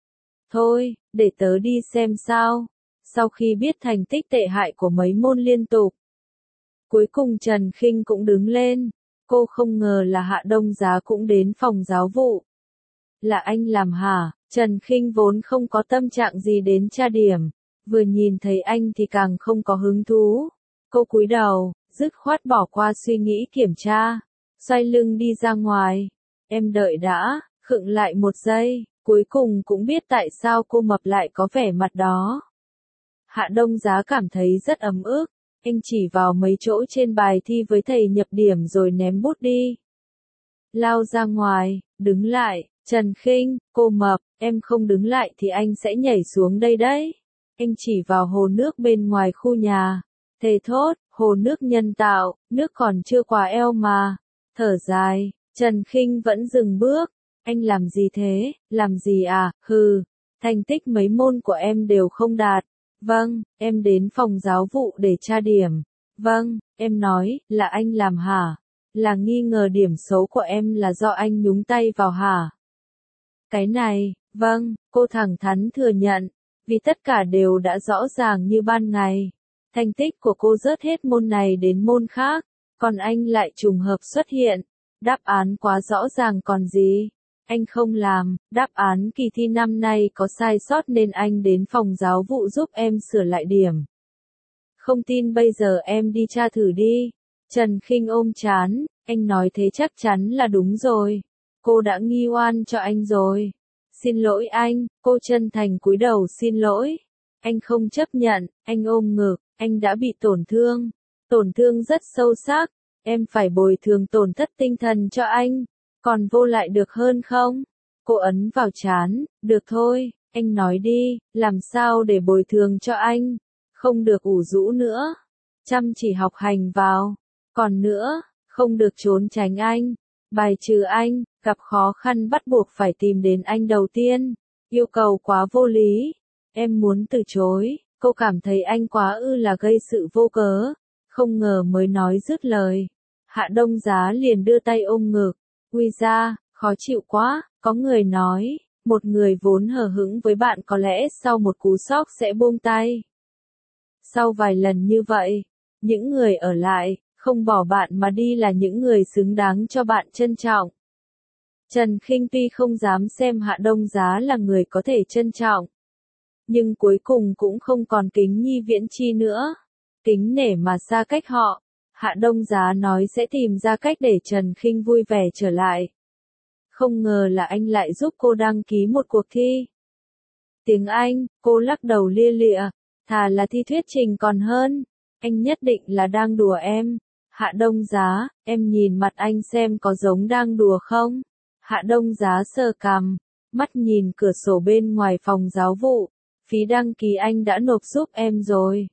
Thôi, để tớ đi xem sao. Sau khi biết thành tích tệ hại của mấy môn liên tục, cuối cùng Trần Khinh cũng đứng lên. Cô không ngờ là Hạ Đông Giá cũng đến phòng giáo vụ. Là anh làm hả? Trần Khinh vốn không có tâm trạng gì đến tra điểm, vừa nhìn thấy anh thì càng không có hứng thú. Cô cúi đầu, dứt khoát bỏ qua suy nghĩ kiểm tra, xoay lưng đi ra ngoài. Em đợi đã, khựng lại một giây, cuối cùng cũng biết tại sao cô mập lại có vẻ mặt đó. Hạ Đông Giá cảm thấy rất ấm ức, anh chỉ vào mấy chỗ trên bài thi với thầy nhập điểm rồi ném bút đi. Lao ra ngoài, đứng lại. Trần Khinh, cô mập, em không đứng lại thì anh sẽ nhảy xuống đây đấy. Anh chỉ vào hồ nước bên ngoài khu nhà. Thề thốt, hồ nước nhân tạo, nước còn chưa qua eo mà. Thở dài, Trần Khinh vẫn dừng bước. Anh làm gì thế, làm gì à, thành tích mấy môn của em đều không đạt. Vâng, em đến phòng giáo vụ để tra điểm. Vâng, em nói, là anh làm hả? Là nghi ngờ điểm xấu của em là do anh nhúng tay vào hả? Cái này, vâng, cô thẳng thắn thừa nhận, vì tất cả đều đã rõ ràng như ban ngày. Thành tích của cô rớt hết môn này đến môn khác, còn anh lại trùng hợp xuất hiện. Đáp án quá rõ ràng còn gì. Anh không làm, đáp án kỳ thi năm nay có sai sót nên anh đến phòng giáo vụ giúp em sửa lại điểm. Không tin bây giờ em đi tra thử đi. Trần Khinh ôm trán, anh nói thế chắc chắn là đúng rồi. Cô đã nghi oan cho anh rồi. Xin lỗi anh, cô chân thành cúi đầu xin lỗi. Anh không chấp nhận, anh ôm ngực, anh đã bị tổn thương rất sâu sắc. Em phải bồi thường tổn thất tinh thần cho anh. Còn vô lại được hơn không? Cô ấn vào trán, được thôi, anh nói đi, làm sao để bồi thường cho anh? Không được ủ rũ nữa. Chăm chỉ học hành vào. Còn nữa, không được trốn tránh anh. Bài trừ anh, gặp khó khăn bắt buộc phải tìm đến anh đầu tiên. Yêu cầu quá vô lý. Em muốn từ chối, cô cảm thấy anh quá là gây sự vô cớ. Không ngờ mới nói dứt lời. Hạ Đông Giá liền đưa tay ôm ngực. Ui da, khó chịu quá, có người nói, một người vốn hờ hững với bạn có lẽ sau một cú sốc sẽ buông tay. Sau vài lần như vậy, những người ở lại, không bỏ bạn mà đi là những người xứng đáng cho bạn trân trọng. Trần Khinh tuy không dám xem Hạ Đông Giá là người có thể trân trọng, nhưng cuối cùng cũng không còn kính nhi viễn chi nữa. Kính nể mà xa cách họ, Hạ Đông Giá nói sẽ tìm ra cách để Trần Khinh vui vẻ trở lại. Không ngờ là anh lại giúp cô đăng ký một cuộc thi. Tiếng Anh, cô lắc đầu lia lịa, thà là thi thuyết trình còn hơn. Anh nhất định là đang đùa em. Hạ Đông Giá, em nhìn mặt anh xem có giống đang đùa không? Hạ Đông Giá sờ cằm, mắt nhìn cửa sổ bên ngoài phòng giáo vụ. Phí đăng ký anh đã nộp giúp em rồi.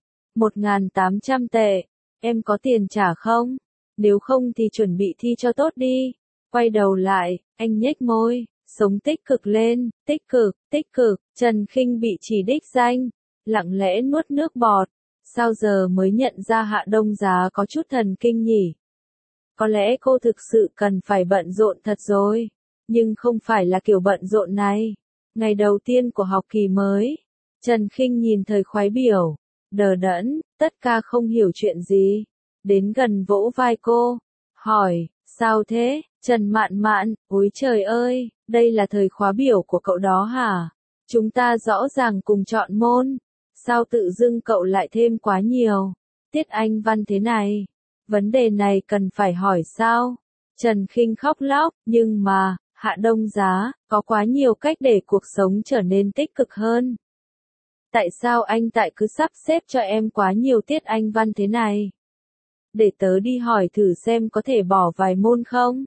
1.800 tệ. Em có tiền trả không? Nếu không thì chuẩn bị thi cho tốt đi. Quay đầu lại, anh nhếch môi, sống tích cực lên, tích cực, tích cực. Trần Khinh bị chỉ đích danh, lặng lẽ nuốt nước bọt. Sao giờ mới nhận ra Hạ Đông Giá có chút thần kinh nhỉ? Có lẽ cô thực sự cần phải bận rộn thật rồi. Nhưng không phải là kiểu bận rộn này. Ngày đầu tiên của học kỳ mới, Trần Khinh nhìn thời khóa biểu, đờ đẫn, tất cả không hiểu chuyện gì. Đến gần vỗ vai cô, hỏi, sao thế, Trần Mạn Mạn, ôi trời ơi, đây là thời khóa biểu của cậu đó hả? Chúng ta rõ ràng cùng chọn môn, sao tự dưng cậu lại thêm quá nhiều? Tiết Anh văn thế này, vấn đề này cần phải hỏi sao? Trần Khinh khóc lóc, nhưng mà, Hạ Đông Giá, có quá nhiều cách để cuộc sống trở nên tích cực hơn. Tại sao anh cứ sắp xếp cho em quá nhiều tiết Anh văn thế này? Để tớ đi hỏi thử xem có thể bỏ vài môn không?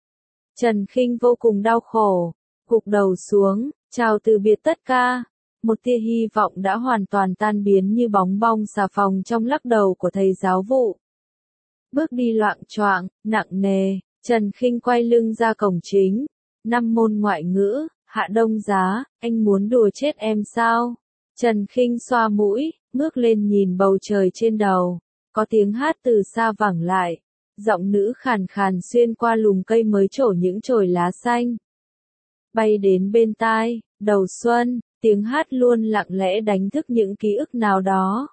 Trần Khinh vô cùng đau khổ, gục đầu xuống, chào từ biệt tất cả. Một tia hy vọng đã hoàn toàn tan biến như bóng bong xà phòng trong lắc đầu của thầy giáo vụ. Bước đi loạng choạng, nặng nề, Trần Khinh quay lưng ra cổng chính. 5 môn ngoại ngữ, Hạ Đông Giá, anh muốn đùa chết em sao? Trần Khinh xoa mũi, ngước lên nhìn bầu trời trên đầu. Có tiếng hát từ xa vẳng lại. Giọng nữ khàn khàn xuyên qua lùm cây mới trổ những chồi lá xanh. Bay đến bên tai, đầu xuân, tiếng hát luôn lặng lẽ đánh thức những ký ức nào đó.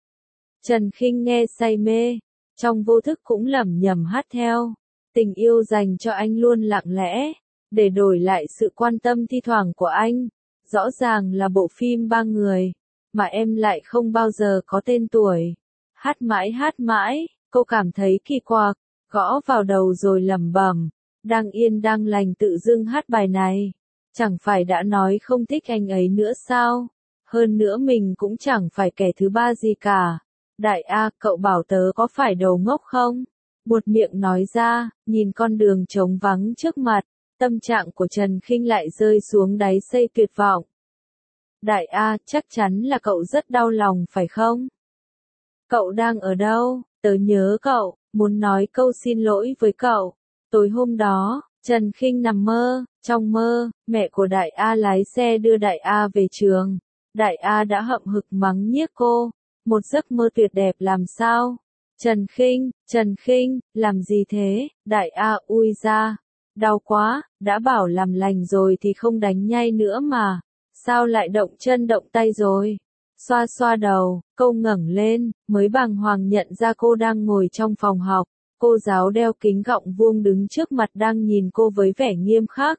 Trần Khinh nghe say mê, trong vô thức cũng lẩm nhẩm hát theo. Tình yêu dành cho anh luôn lặng lẽ, để đổi lại sự quan tâm thi thoảng của anh. Rõ ràng là bộ phim 3 người, mà em lại không bao giờ có tên tuổi. Hát mãi, cô cảm thấy kỳ quặc, gõ vào đầu rồi lẩm bẩm, đang yên đang lành tự dưng hát bài này. Chẳng phải đã nói không thích anh ấy nữa sao? Hơn nữa mình cũng chẳng phải kẻ thứ ba gì cả. Đại A, cậu bảo tớ có phải đồ ngốc không? Buột miệng nói ra, nhìn con đường trống vắng trước mặt, tâm trạng của Trần Khinh lại rơi xuống đáy xây tuyệt vọng. Đại A, chắc chắn là cậu rất đau lòng phải không? Cậu đang ở đâu? Tớ nhớ cậu, muốn nói câu xin lỗi với cậu. Tối hôm đó, Trần Khinh nằm mơ, trong mơ, mẹ của Đại A lái xe đưa Đại A về trường. Đại A đã hậm hực mắng nhiếc cô, một giấc mơ tuyệt đẹp làm sao? Trần Khinh, làm gì thế? Đại A ui ra, đau quá, đã bảo làm lành rồi thì không đánh nhai nữa mà, sao lại động chân động tay rồi? Xoa xoa đầu, cô ngẩng lên, mới bàng hoàng nhận ra cô đang ngồi trong phòng học. Cô giáo đeo kính gọng vuông đứng trước mặt đang nhìn cô với vẻ nghiêm khắc.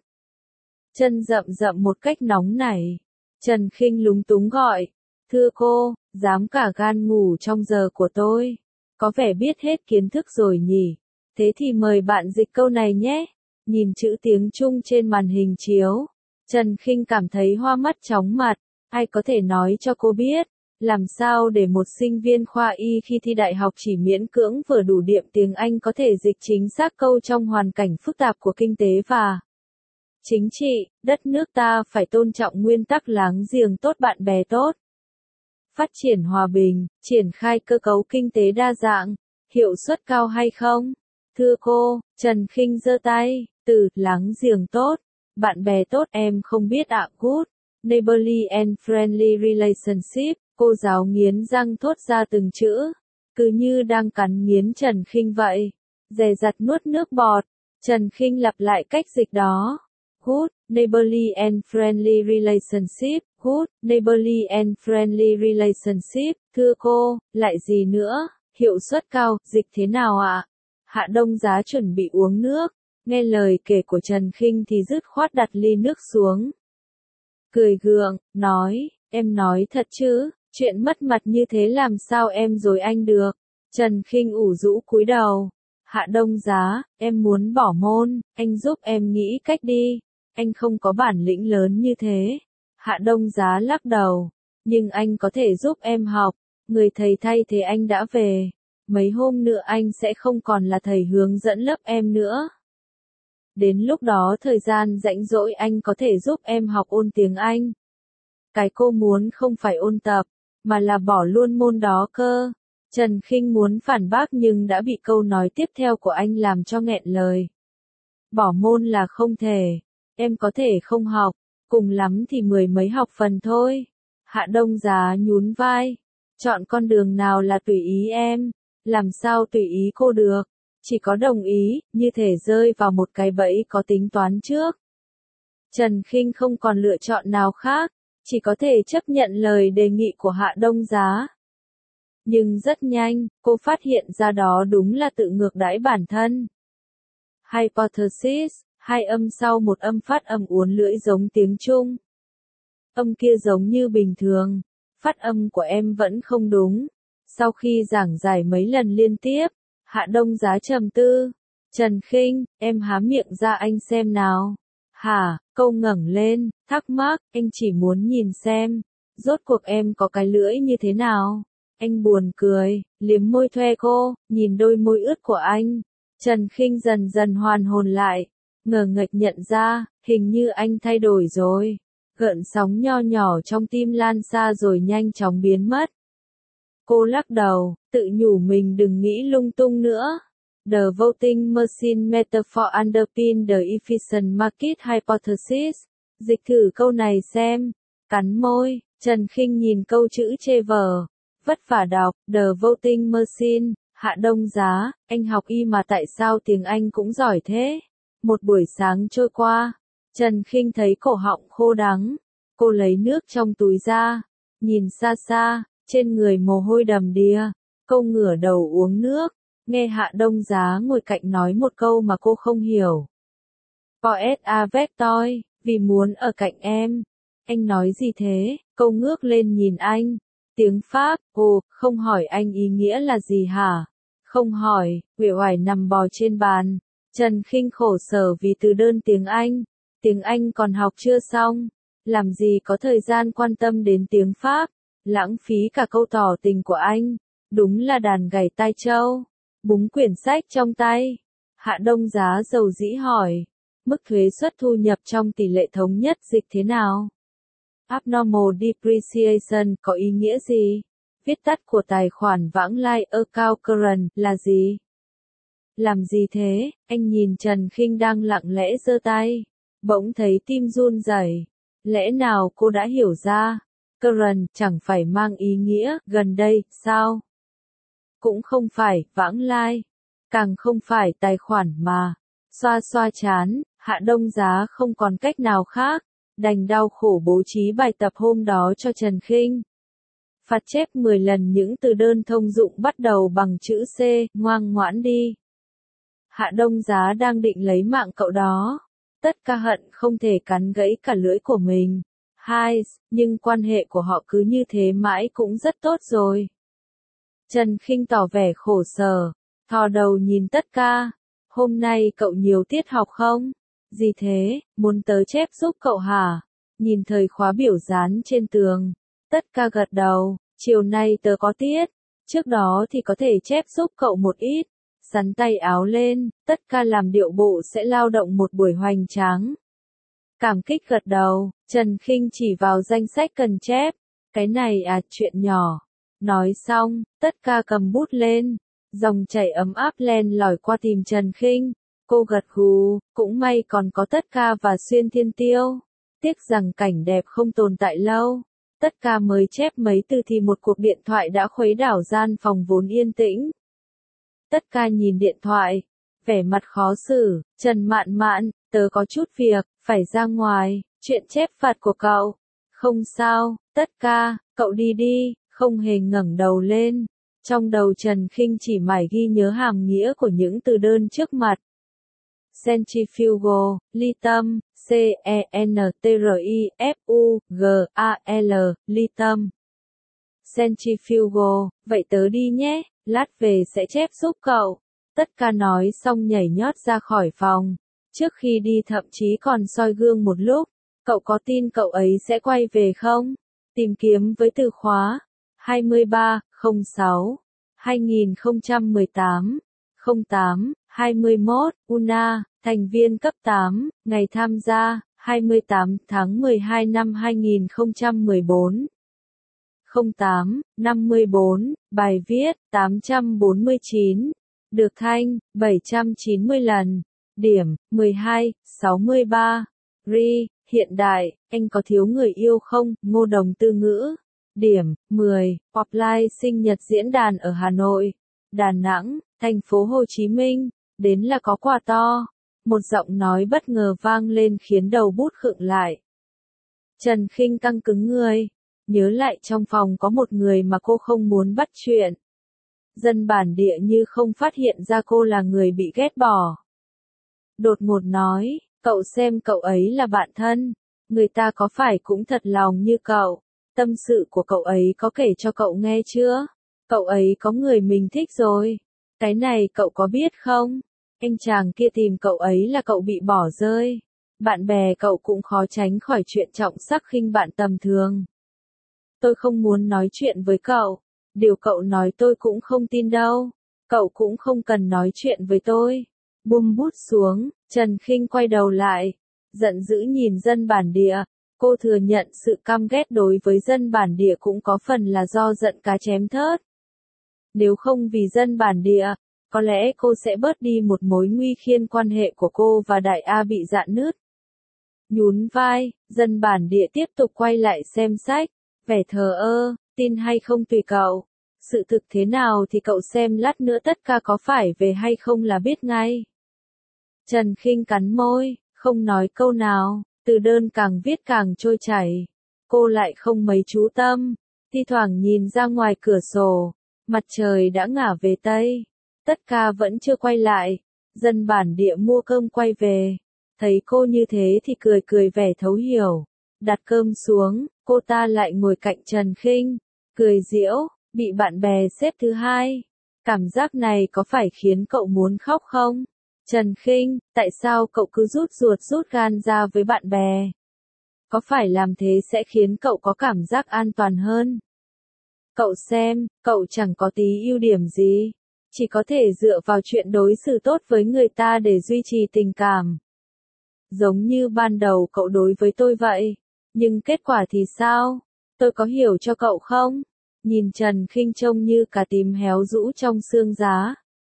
Chân rậm rậm một cách nóng nảy. Trần Khinh lúng túng gọi, thưa cô, dám cả gan ngủ trong giờ của tôi. Có vẻ biết hết kiến thức rồi nhỉ. Thế thì mời bạn dịch câu này nhé. Nhìn chữ tiếng Trung trên màn hình chiếu, Trần Khinh cảm thấy hoa mắt chóng mặt. Ai có thể nói cho cô biết, làm sao để một sinh viên khoa y khi thi đại học chỉ miễn cưỡng vừa đủ điểm tiếng Anh có thể dịch chính xác câu trong hoàn cảnh phức tạp của kinh tế và chính trị, đất nước ta phải tôn trọng nguyên tắc láng giềng tốt bạn bè tốt. Phát triển hòa bình, triển khai cơ cấu kinh tế đa dạng, hiệu suất cao hay không? Thưa cô, Trần Khinh giơ tay, từ láng giềng tốt, bạn bè tốt em không biết ạ. Good, neighborly and friendly relationship, cô giáo nghiến răng thốt ra từng chữ, cứ như đang cắn nghiến Trần Khinh vậy. Dè dặt nuốt nước bọt, Trần Khinh lặp lại cách dịch đó. Good, neighborly and friendly relationship, good, neighborly and friendly relationship, thưa cô, lại gì nữa, hiệu suất cao, dịch thế nào ạ? Hạ Đông Giá chuẩn bị uống nước, nghe lời kể của Trần Khinh thì dứt khoát đặt ly nước xuống. Cười gượng, nói, em nói thật chứ, chuyện mất mặt như thế làm sao em dối anh được. Trần Khinh ủ rũ cúi đầu. Hạ Đông Giá, em muốn bỏ môn, anh giúp em nghĩ cách đi. Anh không có bản lĩnh lớn như thế. Hạ Đông Giá lắc đầu. Nhưng anh có thể giúp em học. Người thầy thay thế anh đã về. Mấy hôm nữa anh sẽ không còn là thầy hướng dẫn lớp em nữa. Đến lúc đó thời gian rảnh rỗi anh có thể giúp em học ôn tiếng Anh. Cái cô muốn không phải ôn tập, mà là bỏ luôn môn đó cơ. Trần Khinh muốn phản bác nhưng đã bị câu nói tiếp theo của anh làm cho nghẹn lời. Bỏ môn là không thể, em có thể không học, cùng lắm thì 10 mấy học phần thôi. Hạ Đông Giá nhún vai, chọn con đường nào là tùy ý em, làm sao tùy ý cô được, chỉ có đồng ý, như thể rơi vào một cái bẫy có tính toán trước. Trần Khinh không còn lựa chọn nào khác, chỉ có thể chấp nhận lời đề nghị của Hạ Đông Giá. Nhưng rất nhanh, cô phát hiện ra đó đúng là tự ngược đãi bản thân. Hypothesis, hai âm sau một âm phát âm uốn lưỡi giống tiếng Trung. Âm kia giống như bình thường, phát âm của em vẫn không đúng. Sau khi giảng giải mấy lần liên tiếp, Hạ Đông Giá trầm tư. Trần Khinh, em há miệng ra anh xem nào. Hả, câu ngẩng lên, thắc mắc, anh chỉ muốn nhìn xem, rốt cuộc em có cái lưỡi như thế nào. Anh buồn cười, liếm môi thoe cô, nhìn đôi môi ướt của anh. Trần Khinh dần dần hoàn hồn lại, ngờ nghệch nhận ra, hình như anh thay đổi rồi. Gợn sóng nho nhỏ trong tim lan xa rồi nhanh chóng biến mất. Cô lắc đầu, tự nhủ mình đừng nghĩ lung tung nữa. The voting machine metaphor underpin the efficient market hypothesis. Dịch thử câu này xem. Cắn môi, Trần Khinh nhìn câu chữ chê vờ. Vất vả đọc, The voting machine, Hạ Đông Giá, anh học y mà tại sao tiếng Anh cũng giỏi thế? Một buổi sáng trôi qua, Trần Khinh thấy cổ họng khô đắng. Cô lấy nước trong túi ra, nhìn xa xa, trên người mồ hôi đầm đìa. Cô ngửa đầu uống nước, nghe Hạ Đông Giá ngồi cạnh nói một câu mà cô không hiểu. Poet avec toi, vì muốn ở cạnh em. Anh nói gì thế? Cô ngước lên nhìn anh. Tiếng Pháp, không hỏi anh ý nghĩa là gì hả? Không hỏi, uể oải nằm bò trên bàn. Trần Khinh khổ sở vì từ đơn tiếng Anh còn học chưa xong, làm gì có thời gian quan tâm đến tiếng Pháp, lãng phí cả câu tỏ tình của anh, đúng là đàn gảy tai trâu. Búng quyển sách trong tay, Hạ Đông Giá dầu dĩ hỏi, mức thuế suất thu nhập trong tỷ lệ thống nhất dịch thế nào? Abnormal depreciation có ý nghĩa gì? Viết tắt của tài khoản vãng lai account current là gì? Làm gì thế? Anh nhìn Trần Khinh đang lặng lẽ giơ tay, bỗng thấy tim run rẩy. Lẽ nào cô đã hiểu ra? Current chẳng phải mang ý nghĩa gần đây, sao? Cũng không phải vãng lai, càng không phải tài khoản mà. Xoa xoa chán, Hạ Đông Giá không còn cách nào khác, đành đau khổ bố trí bài tập hôm đó cho Trần Khinh. Phạt chép 10 lần những từ đơn thông dụng bắt đầu bằng chữ C, ngoan ngoãn đi. Hạ Đông Giá đang định lấy mạng cậu đó. Tất cả hận không thể cắn gãy cả lưỡi của mình. Nhưng quan hệ của họ cứ như thế mãi cũng rất tốt rồi. Trần Khinh tỏ vẻ khổ sở, thò đầu nhìn Tất Ca. Hôm nay cậu nhiều tiết học không? Gì thế, muốn tớ chép giúp cậu hả? Nhìn thời khóa biểu dán trên tường. Tất Ca gật đầu, chiều nay tớ có tiết. Trước đó thì có thể chép giúp cậu một ít. Sắn tay áo lên, Tất Ca làm điệu bộ sẽ lao động một buổi hoành tráng. Cảm kích gật đầu, Trần Khinh chỉ vào danh sách cần chép. Cái này à, chuyện nhỏ. Nói xong, Tất Ca cầm bút lên. Dòng chảy ấm áp len lỏi qua tìm Trần Khinh. Cô gật gù, cũng may còn có Tất Ca và Xuyên Thiên Tiêu. Tiếc rằng cảnh đẹp không tồn tại lâu. Tất Ca mới chép mấy từ thì một cuộc điện thoại đã khuấy đảo gian phòng vốn yên tĩnh. Tất Ca nhìn điện thoại, vẻ mặt khó xử, Trần Mạn Mạn, tớ có chút việc, phải ra ngoài, chuyện chép phạt của cậu. Không sao, Tất Ca, cậu đi đi, không hề ngẩng đầu lên. Trong đầu Trần Khinh chỉ mải ghi nhớ hàm nghĩa của những từ đơn trước mặt. Centrifugal, ly tâm, C-E-N-T-R-I-F-U-G-A-L, ly tâm. Centrifugal, vậy tớ đi nhé, lát về sẽ chép giúp cậu. Tất Ca nói xong nhảy nhót ra khỏi phòng. Trước khi đi thậm chí còn soi gương một lúc. Cậu có tin cậu ấy sẽ quay về không? Tìm kiếm với từ khóa 23, 06, 2018, 08, 21, Una, Thành viên cấp 8, ngày tham gia, 28 tháng 12 năm 2014. 08, 54, bài viết, 849. Được thanh, 790 lần. Điểm, 12, 63. Ri, hiện đại, anh có thiếu người yêu không? Ngô Đồng Tư ngữ. Điểm, 10, offline sinh nhật diễn đàn ở Hà Nội, Đà Nẵng, thành phố Hồ Chí Minh, đến là có quà to. Một giọng nói bất ngờ vang lên khiến đầu bút khựng lại. Trần Khinh căng cứng người, nhớ lại trong phòng có một người mà cô không muốn bắt chuyện. Dân bản địa như không phát hiện ra cô là người bị ghét bỏ. Đột ngột nói, cậu xem cậu ấy là bạn thân, người ta có phải cũng thật lòng như cậu, tâm sự của cậu ấy có kể cho cậu nghe chưa? Cậu ấy có người mình thích rồi, cái này cậu có biết không? Anh chàng kia tìm cậu ấy là cậu bị bỏ rơi, bạn bè cậu cũng khó tránh khỏi chuyện trọng sắc khinh bạn tầm thường. Tôi không muốn nói chuyện với cậu, điều cậu nói tôi cũng không tin đâu, cậu cũng không cần nói chuyện với tôi. Buông bút xuống, Trần Khinh quay đầu lại, giận dữ nhìn dân bản địa. Cô thừa nhận sự căm ghét đối với dân bản địa cũng có phần là do giận cá chém thớt. Nếu không vì dân bản địa, có lẽ cô sẽ bớt đi một mối nguy khiên quan hệ của cô và Đại A bị rạn nứt. Nhún vai, dân bản địa tiếp tục quay lại xem sách, vẻ thờ ơ, tin hay không tùy cậu. Sự thực thế nào thì cậu xem lát nữa tất cả có phải về hay không là biết ngay. Trần Khinh cắn môi, không nói câu nào, từ đơn càng viết càng trôi chảy. Cô lại không mấy chú tâm, thi thoảng nhìn ra ngoài cửa sổ, mặt trời đã ngả về Tây. Tất cả vẫn chưa quay lại, dân bản địa mua cơm quay về. Thấy cô như thế thì cười cười vẻ thấu hiểu. Đặt cơm xuống, cô ta lại ngồi cạnh Trần Khinh, cười giễu, bị bạn bè xếp thứ hai. Cảm giác này có phải khiến cậu muốn khóc không? Trần Khinh, tại sao cậu cứ rút ruột rút gan ra với bạn bè? Có phải làm thế sẽ khiến cậu có cảm giác an toàn hơn? Cậu xem, cậu chẳng có tí ưu điểm gì, chỉ có thể dựa vào chuyện đối xử tốt với người ta để duy trì tình cảm. Giống như ban đầu cậu đối với tôi vậy, nhưng kết quả thì sao? Tôi có hiểu cho cậu không? Nhìn Trần Khinh trông như cà tím héo rũ trong xương giá.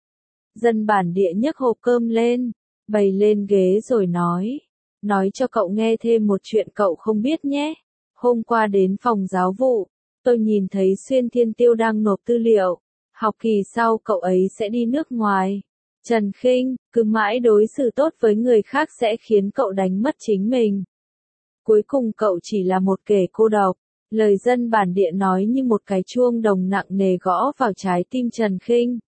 Dân bản địa nhấc hộp cơm lên, bày lên ghế rồi nói cho cậu nghe thêm một chuyện cậu không biết nhé. Hôm qua đến phòng giáo vụ, tôi nhìn thấy Xuyên Thiên Tiêu đang nộp tư liệu, học kỳ sau cậu ấy sẽ đi nước ngoài. Trần Khinh, cứ mãi đối xử tốt với người khác sẽ khiến cậu đánh mất chính mình. Cuối cùng cậu chỉ là một kẻ cô độc. Lời dân bản địa nói như một cái chuông đồng nặng nề gõ vào trái tim Trần Khinh.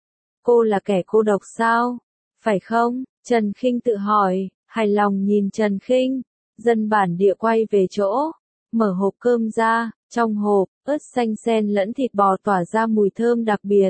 Cô là kẻ cô độc sao? Phải không? Trần Khinh tự hỏi, hài lòng nhìn Trần Khinh. Dân bản địa quay về chỗ, mở hộp cơm ra, trong hộp, ớt xanh xen lẫn thịt bò tỏa ra mùi thơm đặc biệt.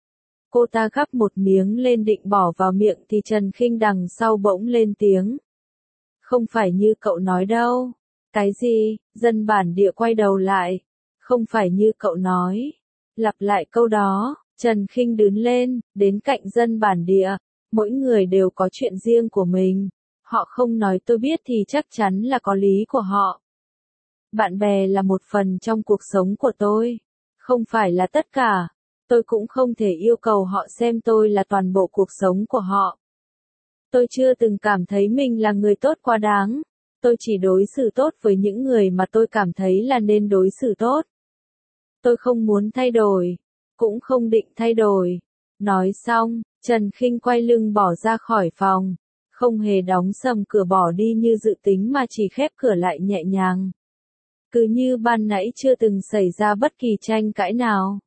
Cô ta gắp một miếng lên định bỏ vào miệng thì Trần Khinh đằng sau bỗng lên tiếng. Không phải như cậu nói đâu. Cái gì? Dân bản địa quay đầu lại. Không phải như cậu nói. Lặp lại câu đó, Trần Khinh đứng lên, đến cạnh dân bản địa. Mỗi người đều có chuyện riêng của mình. Họ không nói tôi biết thì chắc chắn là có lý của họ. Bạn bè là một phần trong cuộc sống của tôi. Không phải là tất cả. Tôi cũng không thể yêu cầu họ xem tôi là toàn bộ cuộc sống của họ. Tôi chưa từng cảm thấy mình là người tốt quá đáng. Tôi chỉ đối xử tốt với những người mà tôi cảm thấy là nên đối xử tốt. Tôi không muốn thay đổi, cũng không định thay đổi. Nói xong, Trần Khinh quay lưng bỏ ra khỏi phòng, không hề đóng sầm cửa bỏ đi như dự tính mà chỉ khép cửa lại nhẹ nhàng. Cứ như ban nãy chưa từng xảy ra bất kỳ tranh cãi nào.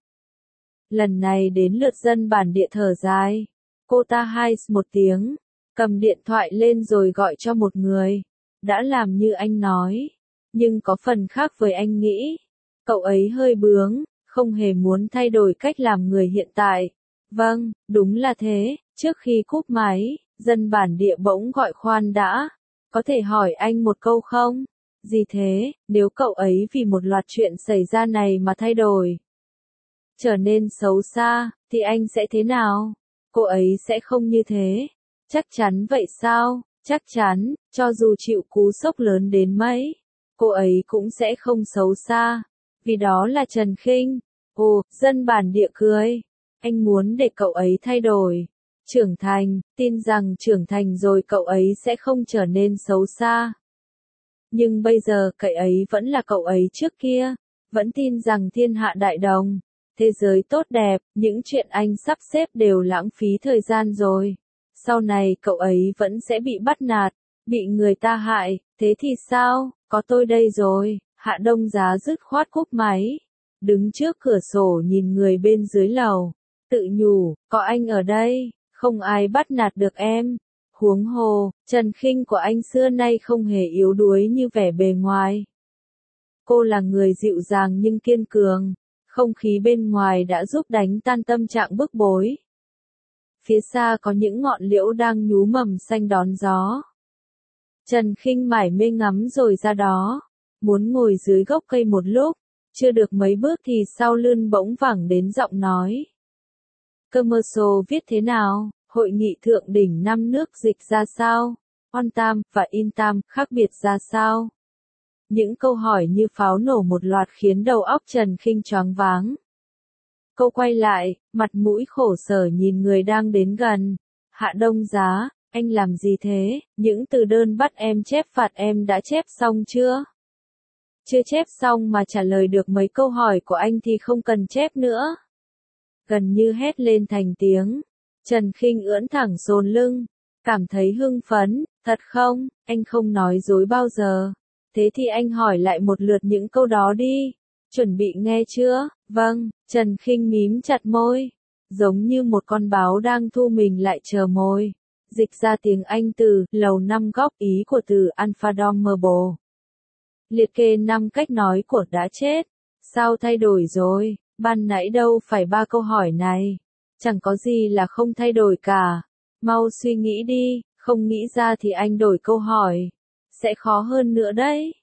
Lần này đến lượt dân bản địa thở dài. Cô ta hai một tiếng, cầm điện thoại lên rồi gọi cho một người. Đã làm như anh nói, nhưng có phần khác với anh nghĩ. Cậu ấy hơi bướng, không hề muốn thay đổi cách làm người hiện tại. Vâng, đúng là thế. Trước khi cúp máy, dân bản địa bỗng gọi khoan đã. Có thể hỏi anh một câu không? Gì thế, nếu cậu ấy vì một loạt chuyện xảy ra này mà thay đổi, trở nên xấu xa, thì anh sẽ thế nào? Cô ấy sẽ không như thế. Chắc chắn vậy sao? Chắc chắn, cho dù chịu cú sốc lớn đến mấy, cô ấy cũng sẽ không xấu xa. Vì đó là Trần Khinh. Ồ, dân bản địa cười. Anh muốn để cậu ấy thay đổi. Trưởng thành, tin rằng trưởng thành rồi cậu ấy sẽ không trở nên xấu xa. Nhưng bây giờ cậu ấy vẫn là cậu ấy trước kia. Vẫn tin rằng thiên hạ đại đồng, thế giới tốt đẹp, những chuyện anh sắp xếp đều lãng phí thời gian rồi. Sau này cậu ấy vẫn sẽ bị bắt nạt, bị người ta hại, thế thì sao, có tôi đây rồi. Hạ Đông Giá dứt khoát cúp máy, đứng trước cửa sổ nhìn người bên dưới lầu, tự nhủ, có anh ở đây, không ai bắt nạt được em. Huống hồ, Trần Khinh của anh xưa nay không hề yếu đuối như vẻ bề ngoài. Cô là người dịu dàng nhưng kiên cường, không khí bên ngoài đã giúp đánh tan tâm trạng bức bối. Phía xa có những ngọn liễu đang nhú mầm xanh đón gió. Trần Khinh mải mê ngắm rồi ra đó, muốn ngồi dưới gốc cây một lúc, chưa được mấy bước thì sau lưng bỗng vẳng đến giọng nói. Commercial viết thế nào? Hội nghị thượng đỉnh 5 nước dịch ra sao? On-time và in-time khác biệt ra sao? Những câu hỏi như pháo nổ một loạt khiến đầu óc Trần Khinh choáng váng. Cô quay lại, mặt mũi khổ sở nhìn người đang đến gần. Hạ Đông Giá, anh làm gì thế? Những từ đơn bắt em chép phạt em đã chép xong chưa? Chưa chép xong mà trả lời được mấy câu hỏi của anh thì không cần chép nữa. Gần như hét lên thành tiếng. Trần Khinh ưỡn thẳng sồn lưng, cảm thấy hưng phấn, thật không, anh không nói dối bao giờ. Thế thì anh hỏi lại một lượt những câu đó đi. Chuẩn bị nghe chưa? Vâng, Trần Khinh mím chặt môi, giống như một con báo đang thu mình lại chờ mồi. Dịch ra tiếng Anh từ lầu 5 góp ý của từ Unfathomable. Liệt kê 5 cách nói của đã chết. Sao thay đổi rồi? Ban nãy đâu phải 3 câu hỏi này. Chẳng có gì là không thay đổi cả. Mau suy nghĩ đi, không nghĩ ra thì anh đổi câu hỏi. Sẽ khó hơn nữa đấy.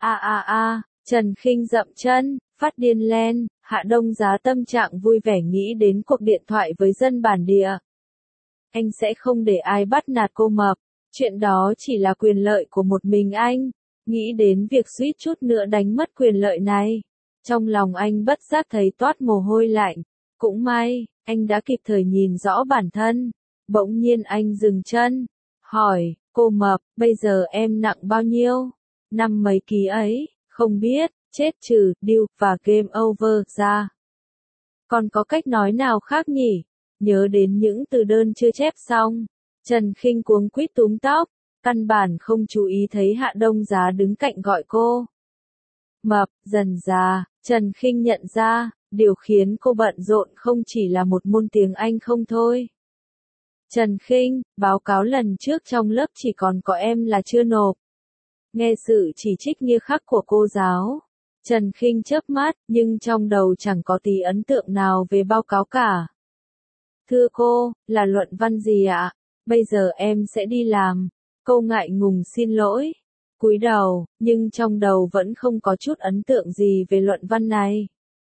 Trần Khinh dậm chân, phát điên lên. Hạ Đông Giá tâm trạng vui vẻ nghĩ đến cuộc điện thoại với dân bản địa. Anh sẽ không để ai bắt nạt cô mập. Chuyện đó chỉ là quyền lợi của một mình anh. Nghĩ đến việc suýt chút nữa đánh mất quyền lợi này. Trong lòng anh bất giác thấy toát mồ hôi lạnh. Cũng may, anh đã kịp thời nhìn rõ bản thân. Bỗng nhiên anh dừng chân. Hỏi, cô mập, bây giờ em nặng bao nhiêu? Năm mấy ký ấy, không biết, chết trừ, deal, và game over, ra. Còn có cách nói nào khác nhỉ? Nhớ đến những từ đơn chưa chép xong. Trần Khinh cuống quýt túm tóc, căn bản không chú ý thấy Hạ Đông Giá đứng cạnh gọi cô. Mập, dần già, Trần Khinh nhận ra, điều khiến cô bận rộn không chỉ là một môn tiếng Anh không thôi. Trần Khinh, báo cáo lần trước trong lớp chỉ còn có em là chưa nộp. Nghe sự chỉ trích nghiêm khắc của cô giáo, Trần Khinh chớp mắt, nhưng trong đầu chẳng có tí ấn tượng nào về báo cáo cả. Thưa cô, là luận văn gì ạ? Bây giờ em sẽ đi làm. Cô ngại ngùng xin lỗi. Cúi đầu, nhưng trong đầu vẫn không có chút ấn tượng gì về luận văn này.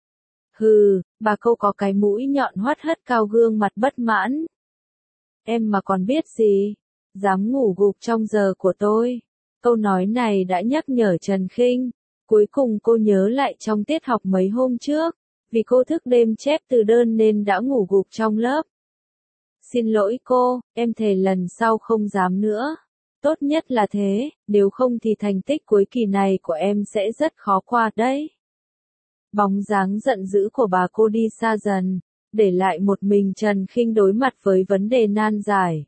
Hừ, bà cô có cái mũi nhọn hoắt hất cao gương mặt bất mãn. Em mà còn biết gì? Dám ngủ gục trong giờ của tôi. Câu nói này đã nhắc nhở Trần Khinh. Cuối cùng cô nhớ lại trong tiết học mấy hôm trước. Vì cô thức đêm chép từ đơn nên đã ngủ gục trong lớp. Xin lỗi cô, em thề lần sau không dám nữa. Tốt nhất là thế, nếu không thì thành tích cuối kỳ này của em sẽ rất khó qua đấy. Bóng dáng giận dữ của bà cô đi xa dần, để lại một mình Trần Khinh đối mặt với vấn đề nan giải.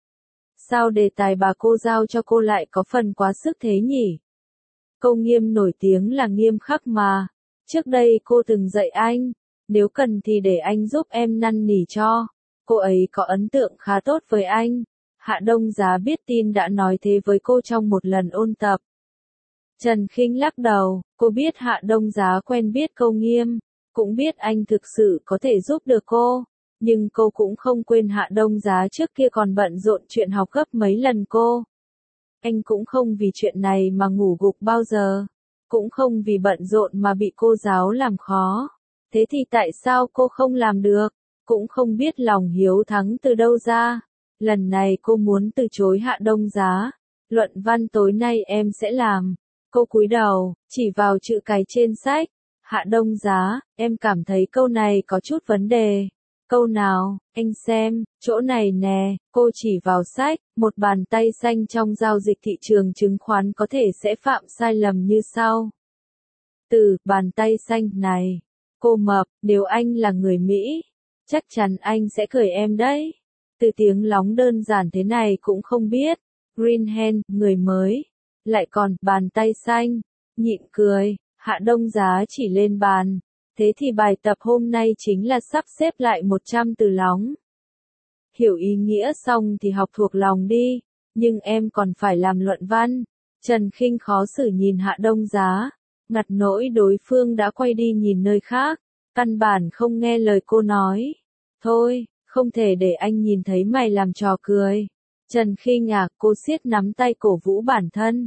Sao đề tài bà cô giao cho cô lại có phần quá sức thế nhỉ? Câu nghiêm nổi tiếng là nghiêm khắc mà. Trước đây cô từng dạy anh, nếu cần thì để anh giúp em năn nỉ cho. Cô ấy có ấn tượng khá tốt với anh. Hạ Đông Giá biết tin đã nói thế với cô trong một lần ôn tập. Trần Khinh lắc đầu, cô biết Hạ Đông Giá quen biết câu nghiêm, cũng biết anh thực sự có thể giúp được cô, nhưng cô cũng không quên Hạ Đông Giá trước kia còn bận rộn chuyện học gấp mấy lần cô. Anh cũng không vì chuyện này mà ngủ gục bao giờ, cũng không vì bận rộn mà bị cô giáo làm khó. Thế thì tại sao cô không làm được, cũng không biết lòng hiếu thắng từ đâu ra. Lần này cô muốn từ chối Hạ Đông Giá. Luận văn tối nay em sẽ làm. Cô cúi đầu, chỉ vào chữ cái trên sách. Hạ Đông Giá, em cảm thấy câu này có chút vấn đề. Câu nào, anh xem, chỗ này nè, cô chỉ vào sách, một bàn tay xanh trong giao dịch thị trường chứng khoán có thể sẽ phạm sai lầm như sau. Từ, bàn tay xanh này. Cô mập, nếu anh là người Mỹ, chắc chắn anh sẽ cười em đấy. Từ tiếng lóng đơn giản thế này cũng không biết. Green hand, người mới. Lại còn, bàn tay xanh. Nhịn cười, Hạ Đông Giá chỉ lên bàn. Thế thì bài tập hôm nay chính là sắp xếp lại 100 từ lóng. Hiểu ý nghĩa xong thì học thuộc lòng đi, nhưng em còn phải làm luận văn. Trần Khinh khó xử nhìn Hạ Đông Giá, ngặt nỗi đối phương đã quay đi nhìn nơi khác, căn bản không nghe lời cô nói. Thôi, không thể để anh nhìn thấy mày làm trò cười. Trần Khinh à, cô siết nắm tay cổ vũ bản thân.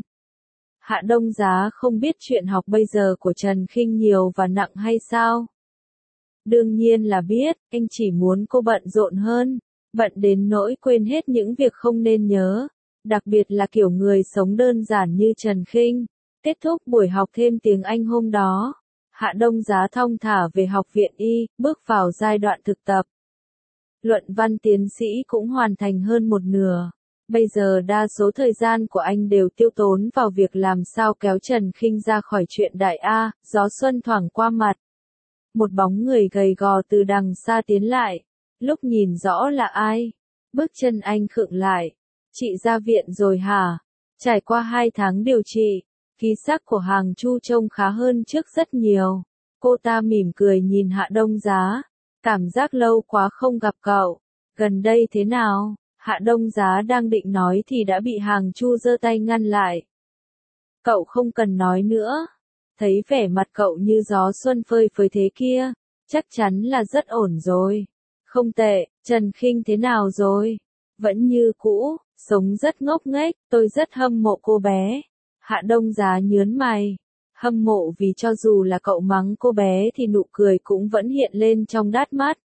Hạ Đông Giá không biết chuyện học bây giờ của Trần Khinh nhiều và nặng hay sao? Đương nhiên là biết, anh chỉ muốn cô bận rộn hơn, bận đến nỗi quên hết những việc không nên nhớ, đặc biệt là kiểu người sống đơn giản như Trần Khinh. Kết thúc buổi học thêm tiếng Anh hôm đó, Hạ Đông Giá thong thả về học viện Y, bước vào giai đoạn thực tập. Luận văn tiến sĩ cũng hoàn thành hơn một nửa. Bây giờ đa số thời gian của anh đều tiêu tốn vào việc làm sao kéo Trần Khinh ra khỏi chuyện đại A. Gió xuân thoảng qua mặt. Một bóng người gầy gò từ đằng xa tiến lại. Lúc nhìn rõ là ai, bước chân anh khựng lại. Chị ra viện rồi hả? Trải qua 2 tháng điều trị, khí sắc của Hàng Chu trông khá hơn trước rất nhiều. Cô ta mỉm cười nhìn Hạ Đông Giá. Cảm giác lâu quá không gặp cậu. Gần đây thế nào? Hạ Đông Giá đang định nói thì đã bị Hàng Chu giơ tay ngăn lại. Cậu không cần nói nữa. Thấy vẻ mặt cậu như gió xuân phơi phới thế kia, chắc chắn là rất ổn rồi. Không tệ, Trần Khinh thế nào rồi? Vẫn như cũ, sống rất ngốc nghếch, tôi rất hâm mộ cô bé. Hạ Đông Giá nhớn mày. Hâm mộ vì cho dù là cậu mắng cô bé thì nụ cười cũng vẫn hiện lên trong đáy mắt.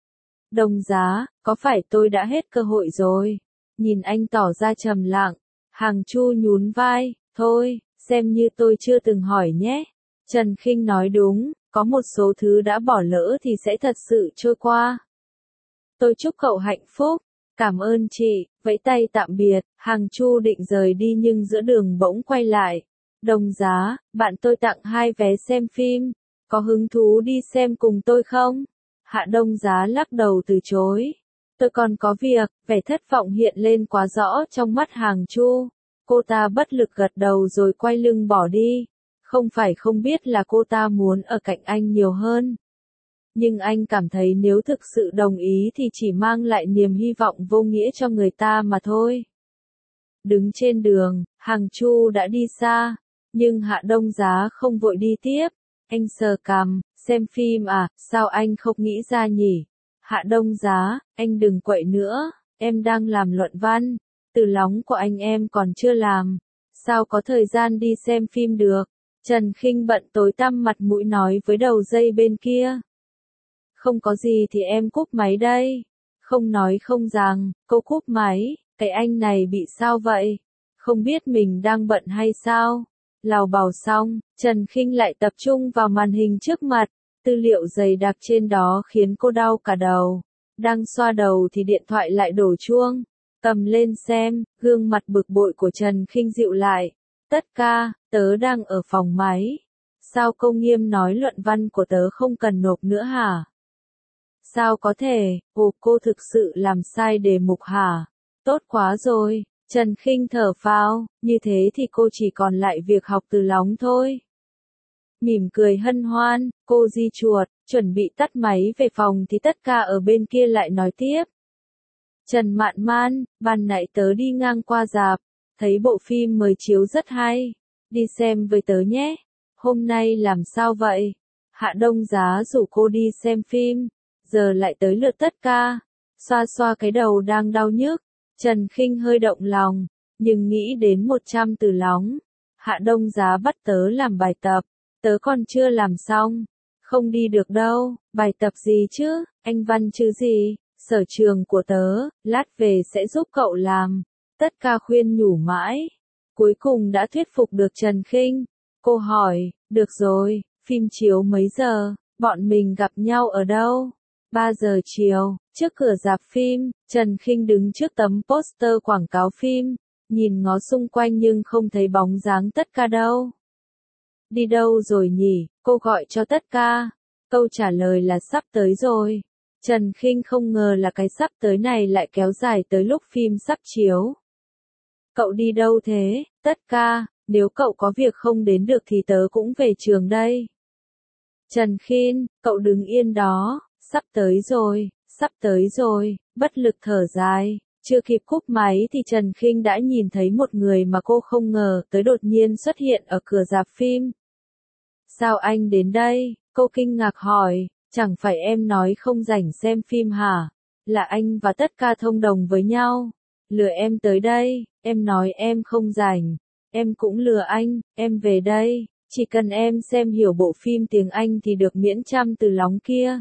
Đông Giá, có phải tôi đã hết cơ hội rồi? Nhìn anh tỏ ra trầm lặng, Hàng Chu nhún vai, thôi, xem như tôi chưa từng hỏi nhé. Trần Khinh nói đúng, có một số thứ đã bỏ lỡ thì sẽ thật sự trôi qua. Tôi chúc cậu hạnh phúc, cảm ơn chị, vẫy tay tạm biệt, Hàng Chu định rời đi nhưng giữa đường bỗng quay lại. Đông Giá, bạn tôi tặng 2 vé xem phim, có hứng thú đi xem cùng tôi không? Hạ Đông Giá lắc đầu từ chối. Tôi còn có việc, vẻ thất vọng hiện lên quá rõ trong mắt Hàng Chu. Cô ta bất lực gật đầu rồi quay lưng bỏ đi. Không phải không biết là cô ta muốn ở cạnh anh nhiều hơn. Nhưng anh cảm thấy nếu thực sự đồng ý thì chỉ mang lại niềm hy vọng vô nghĩa cho người ta mà thôi. Đứng trên đường, Hàng Chu đã đi xa, nhưng Hạ Đông Giá không vội đi tiếp. Anh sờ cằm, xem phim à, sao anh không nghĩ ra nhỉ? Hạ Đông Giá, anh đừng quậy nữa, em đang làm luận văn, từ lóng của anh em còn chưa làm, sao có thời gian đi xem phim được? Trần Khinh bận tối tăm mặt mũi nói với đầu dây bên kia. Không có gì thì em cúp máy đây. Không nói không rằng, cô cúp máy, cái anh này bị sao vậy? Không biết mình đang bận hay sao? Lào bảo xong, Trần Khinh lại tập trung vào màn hình trước mặt, tư liệu dày đặc trên đó khiến cô đau cả đầu. Đang xoa đầu thì điện thoại lại đổ chuông, cầm lên xem, gương mặt bực bội của Trần Khinh dịu lại. Tất ca, tớ đang ở phòng máy. Sao cô Nghiêm nói luận văn của tớ không cần nộp nữa hả? Sao có thể, cô thực sự làm sai đề mục hả? Tốt quá rồi. Trần Khinh thở phào, như thế thì cô chỉ còn lại việc học từ lóng thôi. Mỉm cười hân hoan, cô di chuột, chuẩn bị tắt máy về phòng thì tất cả ở bên kia lại nói tiếp. Trần Mạn Man, ban nãy tớ đi ngang qua rạp, thấy bộ phim mới chiếu rất hay, đi xem với tớ nhé. Hôm nay làm sao vậy? Hạ Đông Giá rủ cô đi xem phim, giờ lại tới lượt tất ca. Xoa xoa cái đầu đang đau nhức. Trần Khinh hơi động lòng, nhưng nghĩ đến 100 từ lóng. Hạ Đông Giá bắt tớ làm bài tập, tớ còn chưa làm xong. Không đi được đâu, bài tập gì chứ, anh văn chứ gì, Sở trường của tớ, lát về sẽ giúp cậu làm. Tất ca khuyên nhủ mãi. Cuối cùng đã thuyết phục được Trần Khinh. Cô hỏi, được rồi, phim chiếu mấy giờ, bọn mình gặp nhau ở đâu? 3 giờ chiều, trước cửa rạp phim, Trần Khinh đứng trước tấm poster quảng cáo phim, nhìn ngó xung quanh nhưng không thấy bóng dáng Tất Ca đâu. Đi đâu rồi nhỉ? Cô gọi cho Tất Ca. Câu trả lời là sắp tới rồi. Trần Khinh không ngờ là cái sắp tới này lại kéo dài tới lúc phim sắp chiếu. Cậu đi đâu thế, Tất Ca? Nếu cậu có việc không đến được thì tớ cũng về trường đây. Trần Khinh, cậu đứng yên đó, sắp tới rồi, bất lực thở dài. Chưa kịp cúp máy thì Trần Khinh đã nhìn thấy một người mà cô không ngờ tới đột nhiên xuất hiện ở cửa rạp phim. Sao anh đến đây? Cô kinh ngạc hỏi, chẳng phải em nói không rảnh xem phim hả? Là anh và Tất Ca thông đồng với nhau. Lừa em tới đây, em nói em không rảnh. Em cũng lừa anh, em về đây. Chỉ cần em xem hiểu bộ phim tiếng Anh thì được miễn trăm từ lóng kia.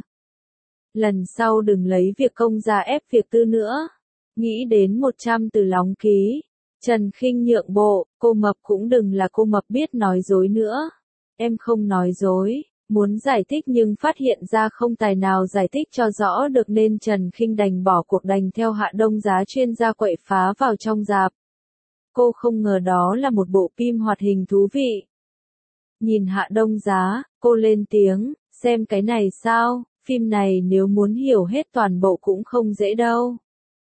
Lần sau đừng lấy việc công ra ép việc tư nữa. Nghĩ đến 100 từ lóng ký. Trần Khinh nhượng bộ, cô mập cũng đừng là cô mập biết nói dối nữa. Em không nói dối, muốn giải thích nhưng phát hiện ra không tài nào giải thích cho rõ được nên Trần Khinh đành bỏ cuộc đành theo Hạ Đông Giá chuyên gia quậy phá vào trong rạp. Cô không ngờ đó là một bộ phim hoạt hình thú vị. Nhìn Hạ Đông Giá, cô lên tiếng, xem cái này sao, phim này nếu muốn hiểu hết toàn bộ cũng không dễ đâu.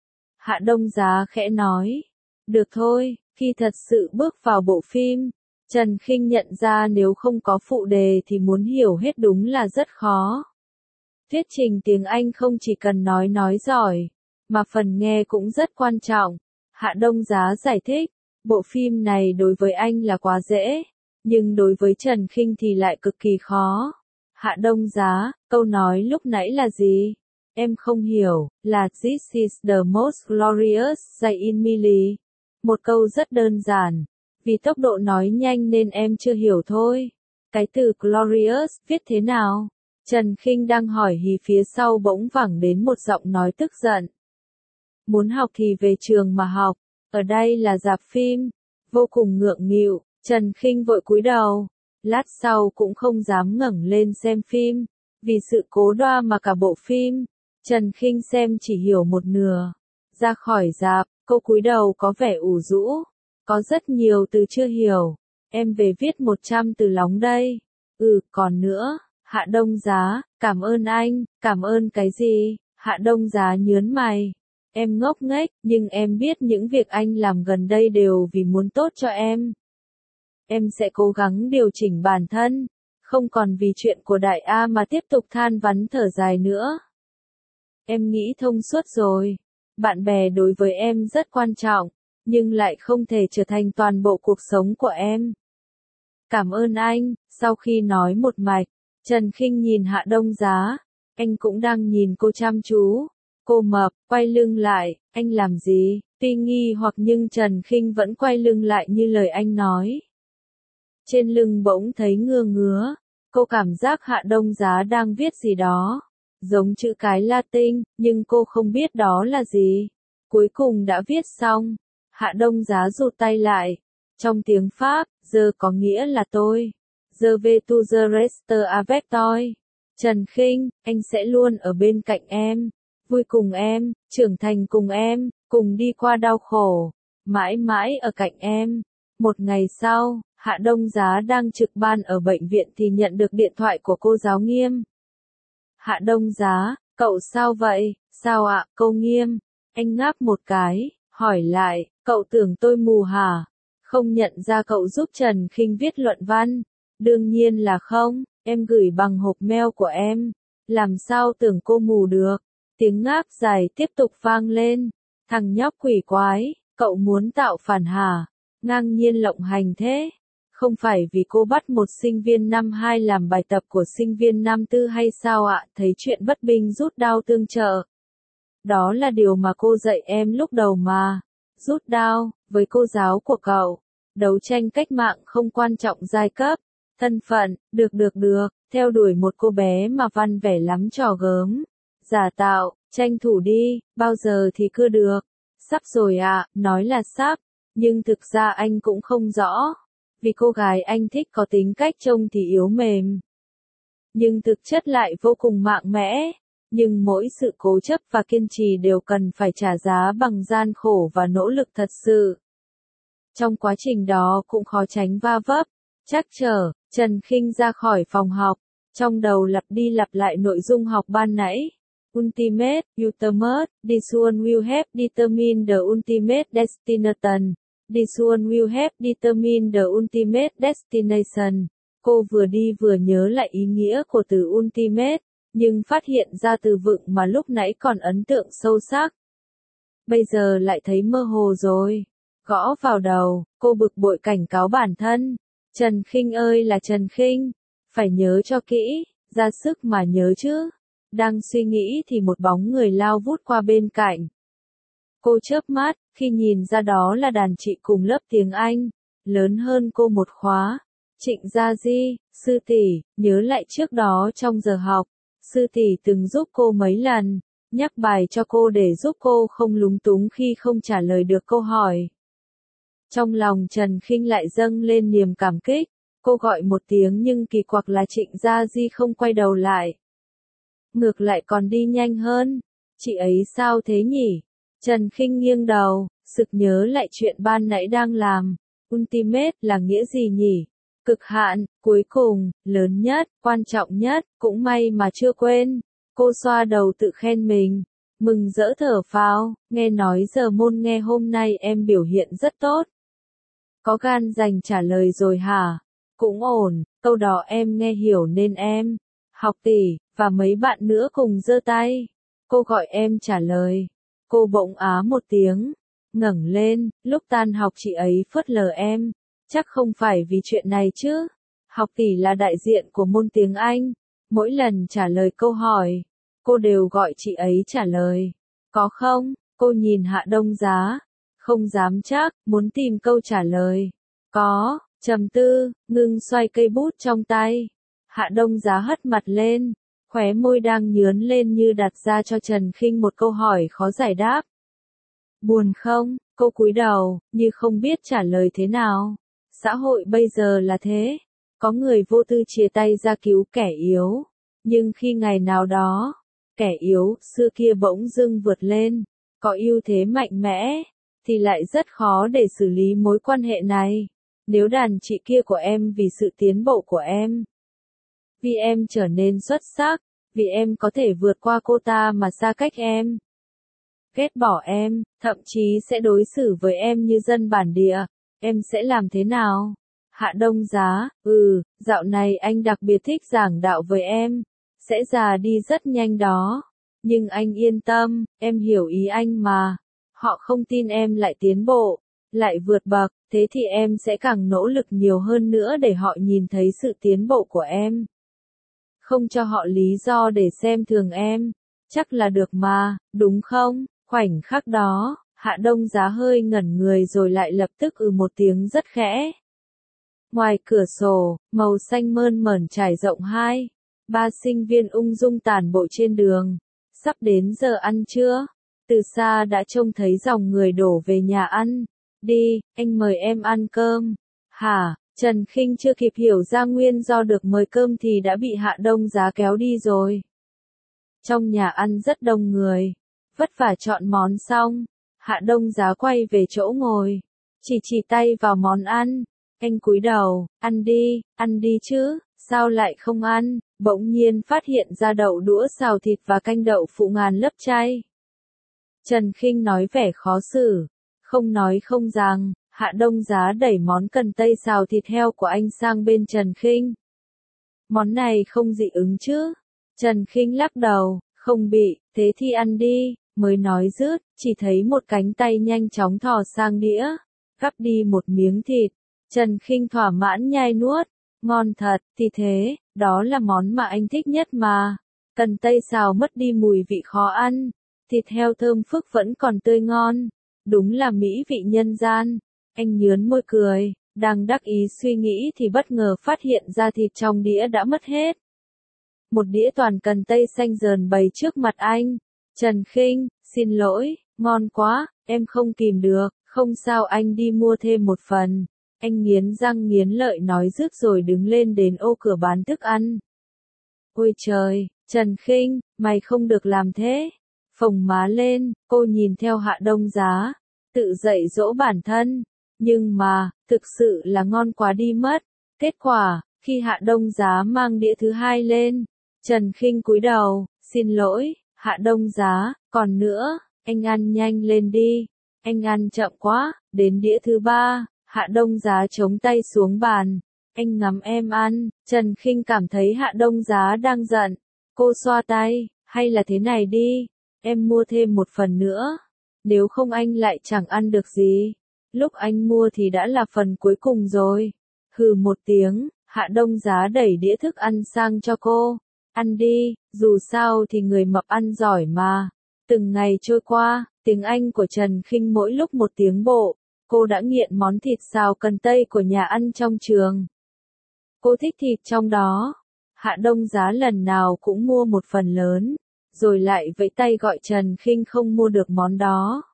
Hạ Đông Giá khẽ nói, được thôi, khi thật sự bước vào bộ phim, Trần Khinh nhận ra nếu không có phụ đề thì muốn hiểu hết đúng là rất khó. Thuyết trình tiếng Anh không chỉ cần nói giỏi, mà phần nghe cũng rất quan trọng. Hạ Đông Giá giải thích, bộ phim này đối với anh là quá dễ, nhưng đối với Trần Khinh thì lại cực kỳ khó. Hạ Đông Giá, câu nói lúc nãy là gì? Em không hiểu, là This is the most glorious day in Mili. Một câu rất đơn giản. Vì tốc độ nói nhanh nên em chưa hiểu thôi. Cái từ glorious viết thế nào? Trần Khinh đang hỏi thì phía sau bỗng vẳng đến một giọng nói tức giận. Muốn học thì về trường mà học, ở đây là rạp phim. Vô cùng ngượng nghịu, Trần Khinh vội cúi đầu. Lát sau cũng không dám ngẩng lên xem phim. Vì sự cố đoa mà cả bộ phim, Trần Khinh xem chỉ hiểu một nửa. Ra khỏi rạp, cô cúi đầu có vẻ ủ rũ. Có rất nhiều từ chưa hiểu. Em về viết 100 từ lóng đây. Còn nữa. Hạ Đông Giá, cảm ơn anh. Cảm ơn cái gì? Hạ Đông Giá nhớn mày. Em ngốc nghếch, nhưng em biết những việc anh làm gần đây đều vì muốn tốt cho em. Em sẽ cố gắng điều chỉnh bản thân. Không còn vì chuyện của Đại A mà tiếp tục than vãn thở dài nữa. Em nghĩ thông suốt rồi. Bạn bè đối với em rất quan trọng, nhưng lại không thể trở thành toàn bộ cuộc sống của em. Cảm ơn anh. Sau khi nói một mạch, Trần Khinh nhìn Hạ Đông Giá. Anh cũng đang nhìn cô chăm chú. Cô mập, quay lưng lại, anh làm gì? Tuy nghi hoặc nhưng Trần Khinh vẫn quay lưng lại như lời anh nói. Trên lưng bỗng thấy ngứa ngứa. Cô cảm giác Hạ Đông Giá đang viết gì đó. Giống chữ cái Latin, nhưng cô không biết đó là gì. Cuối cùng đã viết xong. Hạ Đông Giá rụt tay lại. Trong tiếng Pháp, giờ có nghĩa là tôi. Je vais toujours rester avec toi. Trần Khinh, anh sẽ luôn ở bên cạnh em. Vui cùng em, trưởng thành cùng em, cùng đi qua đau khổ. Mãi mãi ở cạnh em. Một ngày sau, Hạ Đông Giá đang trực ban ở bệnh viện thì nhận được điện thoại của cô giáo Nghiêm. Hạ Đông Giá, cậu sao vậy? Sao ạ, cô Nghiêm? Anh ngáp một cái, hỏi lại, cậu tưởng tôi mù hả? Không nhận ra cậu giúp Trần Khinh viết luận văn. Đương nhiên là không, em gửi bằng hộp mail của em. Làm sao tưởng cô mù được? Tiếng ngáp dài tiếp tục vang lên. Thằng nhóc quỷ quái, cậu muốn tạo phản hả? Ngang nhiên lộng hành thế. Không phải vì cô bắt một sinh viên năm 2 làm bài tập của sinh viên năm 4 hay sao ạ? Thấy chuyện bất bình rút đao tương trợ. Đó là điều mà cô dạy em lúc đầu mà. Rút đao, với cô giáo của cậu. Đấu tranh cách mạng không quan trọng giai cấp, thân phận, được. Theo đuổi một cô bé mà văn vẻ lắm trò gớm. Giả tạo, Tranh thủ đi, bao giờ thì cưa được? Sắp rồi ạ, nói là sắp, nhưng thực ra anh cũng không rõ. Vì cô gái anh thích có tính cách trông thì yếu mềm, nhưng thực chất lại vô cùng mạnh mẽ. Nhưng mỗi sự cố chấp và kiên trì đều cần phải trả giá bằng gian khổ và nỗ lực thật sự. Trong quá trình đó cũng khó tránh va vấp, trắc trở. Trần Khinh ra khỏi phòng học, trong đầu lặp đi lặp lại nội dung học ban nãy. Ultimate, ultimate, this one will have determined the ultimate destination. This one will have determined the ultimate destination. Cô vừa đi vừa nhớ lại ý nghĩa của từ ultimate, nhưng phát hiện ra từ vựng mà lúc nãy còn ấn tượng sâu sắc. Bây giờ lại thấy mơ hồ rồi. Gõ vào đầu, cô bực bội cảnh cáo bản thân. Trần Khinh ơi là Trần Khinh, phải nhớ cho kỹ, ra sức mà nhớ chứ. Đang suy nghĩ thì một bóng người lao vút qua bên cạnh. Cô chớp mắt, khi nhìn ra đó là đàn chị cùng lớp tiếng Anh, lớn hơn cô một khóa. Trịnh Gia Di, sư tỷ, nhớ lại trước đó trong giờ học, sư tỷ từng giúp cô mấy lần, nhắc bài cho cô để giúp cô không lúng túng khi không trả lời được câu hỏi. Trong lòng Trần Khinh lại dâng lên niềm cảm kích, cô gọi một tiếng nhưng kỳ quặc là Trịnh Gia Di không quay đầu lại. Ngược lại còn đi nhanh hơn, chị ấy sao thế nhỉ? Trần Khinh nghiêng đầu, sực nhớ lại chuyện ban nãy đang làm. Ultimate là nghĩa gì nhỉ? Cực hạn, cuối cùng, lớn nhất, quan trọng nhất, cũng may mà chưa quên. Cô xoa đầu tự khen mình, mừng rỡ thở phào, nghe nói giờ môn nghe hôm nay em biểu hiện rất tốt. Có gan dành trả lời rồi hả? Cũng ổn, câu đó em nghe hiểu nên em, học tỷ, và mấy bạn nữa cùng giơ tay. Cô gọi em trả lời. Cô bỗng á một tiếng, ngẩng lên, lúc tan học chị ấy phớt lờ em. Chắc không phải vì chuyện này chứ. Học tỷ là đại diện của môn tiếng Anh. Mỗi lần trả lời câu hỏi, cô đều gọi chị ấy trả lời. Có không? Cô nhìn Hạ Đông Giá. Không dám chắc, muốn tìm câu trả lời. Có, trầm tư, ngưng xoay cây bút trong tay. Hạ Đông Giá hất mặt lên, khóe môi đang nhướn lên như đặt ra cho Trần Khinh một câu hỏi khó giải đáp. Buồn không? Cô cúi đầu, như không biết trả lời thế nào. Xã hội bây giờ là thế. Có người vô tư chia tay ra cứu kẻ yếu. Nhưng khi ngày nào đó, kẻ yếu, xưa kia bỗng dưng vượt lên, có ưu thế mạnh mẽ, thì lại rất khó để xử lý mối quan hệ này. Nếu đàn chị kia của em vì sự tiến bộ của em, vì em trở nên xuất sắc, vì em có thể vượt qua cô ta mà xa cách em, ghét bỏ em, thậm chí sẽ đối xử với em như dân bản địa, em sẽ làm thế nào? Hạ Đông Giá, dạo này anh đặc biệt thích giảng đạo với em, sẽ già đi rất nhanh đó. Nhưng anh yên tâm, em hiểu ý anh mà. Họ không tin em lại tiến bộ, lại vượt bậc, thế thì em sẽ càng nỗ lực nhiều hơn nữa để họ nhìn thấy sự tiến bộ của em. Không cho họ lý do để xem thường em, chắc là được mà, đúng không? Khoảnh khắc đó, Hạ Đông Giá hơi ngẩn người rồi lại lập tức một tiếng rất khẽ. Ngoài cửa sổ, màu xanh mơn mởn trải rộng 2, 3 sinh viên ung dung tản bộ trên đường. Sắp đến giờ ăn trưa, từ xa đã trông thấy dòng người đổ về nhà ăn. Đi, anh mời em ăn cơm. Hả? Trần Khinh chưa kịp hiểu ra nguyên do được mời cơm thì đã bị Hạ Đông Giá kéo đi rồi. Trong nhà ăn rất đông người, vất vả chọn món xong, Hạ Đông Giá quay về chỗ ngồi, chỉ tay vào món ăn. Anh cúi đầu, ăn đi chứ, sao lại không ăn? Bỗng nhiên phát hiện ra đậu đũa xào thịt và canh đậu phụ ngàn lớp chay. Trần Khinh nói vẻ khó xử, không nói không rằng, Hạ Đông Giá đẩy món cần tây xào thịt heo của anh sang bên Trần Khinh. Món này không dị ứng chứ? Trần Khinh lắc đầu, không bị, thế thì ăn đi, mới nói dứt, chỉ thấy một cánh tay nhanh chóng thò sang đĩa, gắp đi một miếng thịt. Trần Khinh thỏa mãn nhai nuốt, ngon thật, thì thế, đó là món mà anh thích nhất mà. Cần tây xào mất đi mùi vị khó ăn, thịt heo thơm phức vẫn còn tươi ngon, đúng là mỹ vị nhân gian. Anh nhướn môi cười, đang đắc ý suy nghĩ thì bất ngờ phát hiện ra thịt trong đĩa đã mất hết. Một đĩa toàn cần tây xanh dờn bày trước mặt anh, Trần Khinh, xin lỗi, ngon quá, em không kìm được, không sao anh đi mua thêm một phần. Anh nghiến răng nghiến lợi nói dứt rồi đứng lên đến ô cửa bán thức ăn. Ôi trời, Trần Khinh, mày không được làm thế. Phồng má lên, cô nhìn theo Hạ Đông Giá, tự dạy dỗ bản thân. Nhưng mà, thực sự là ngon quá đi mất. Kết quả, khi Hạ Đông Giá mang đĩa thứ hai lên, Trần Khinh cúi đầu, xin lỗi, Hạ Đông Giá, còn nữa, anh ăn nhanh lên đi. Anh ăn chậm quá, đến đĩa thứ ba, Hạ Đông Giá chống tay xuống bàn. Anh ngắm em ăn, Trần Khinh cảm thấy Hạ Đông Giá đang giận. Cô xoa tay, hay là thế này đi, em mua thêm một phần nữa. Nếu không anh lại chẳng ăn được gì. Lúc anh mua thì đã là phần cuối cùng rồi. Hừ một tiếng, Hạ Đông Giá đẩy đĩa thức ăn sang cho cô. Ăn đi, dù sao thì người mập ăn giỏi mà. Từng ngày trôi qua, tiếng Anh của Trần Khinh mỗi lúc một tiến bộ. Cô đã nghiện món thịt xào cần tây của nhà ăn trong trường. Cô thích thịt trong đó. Hạ Đông Giá lần nào cũng mua một phần lớn, rồi lại vẫy tay gọi Trần Khinh không mua được món đó.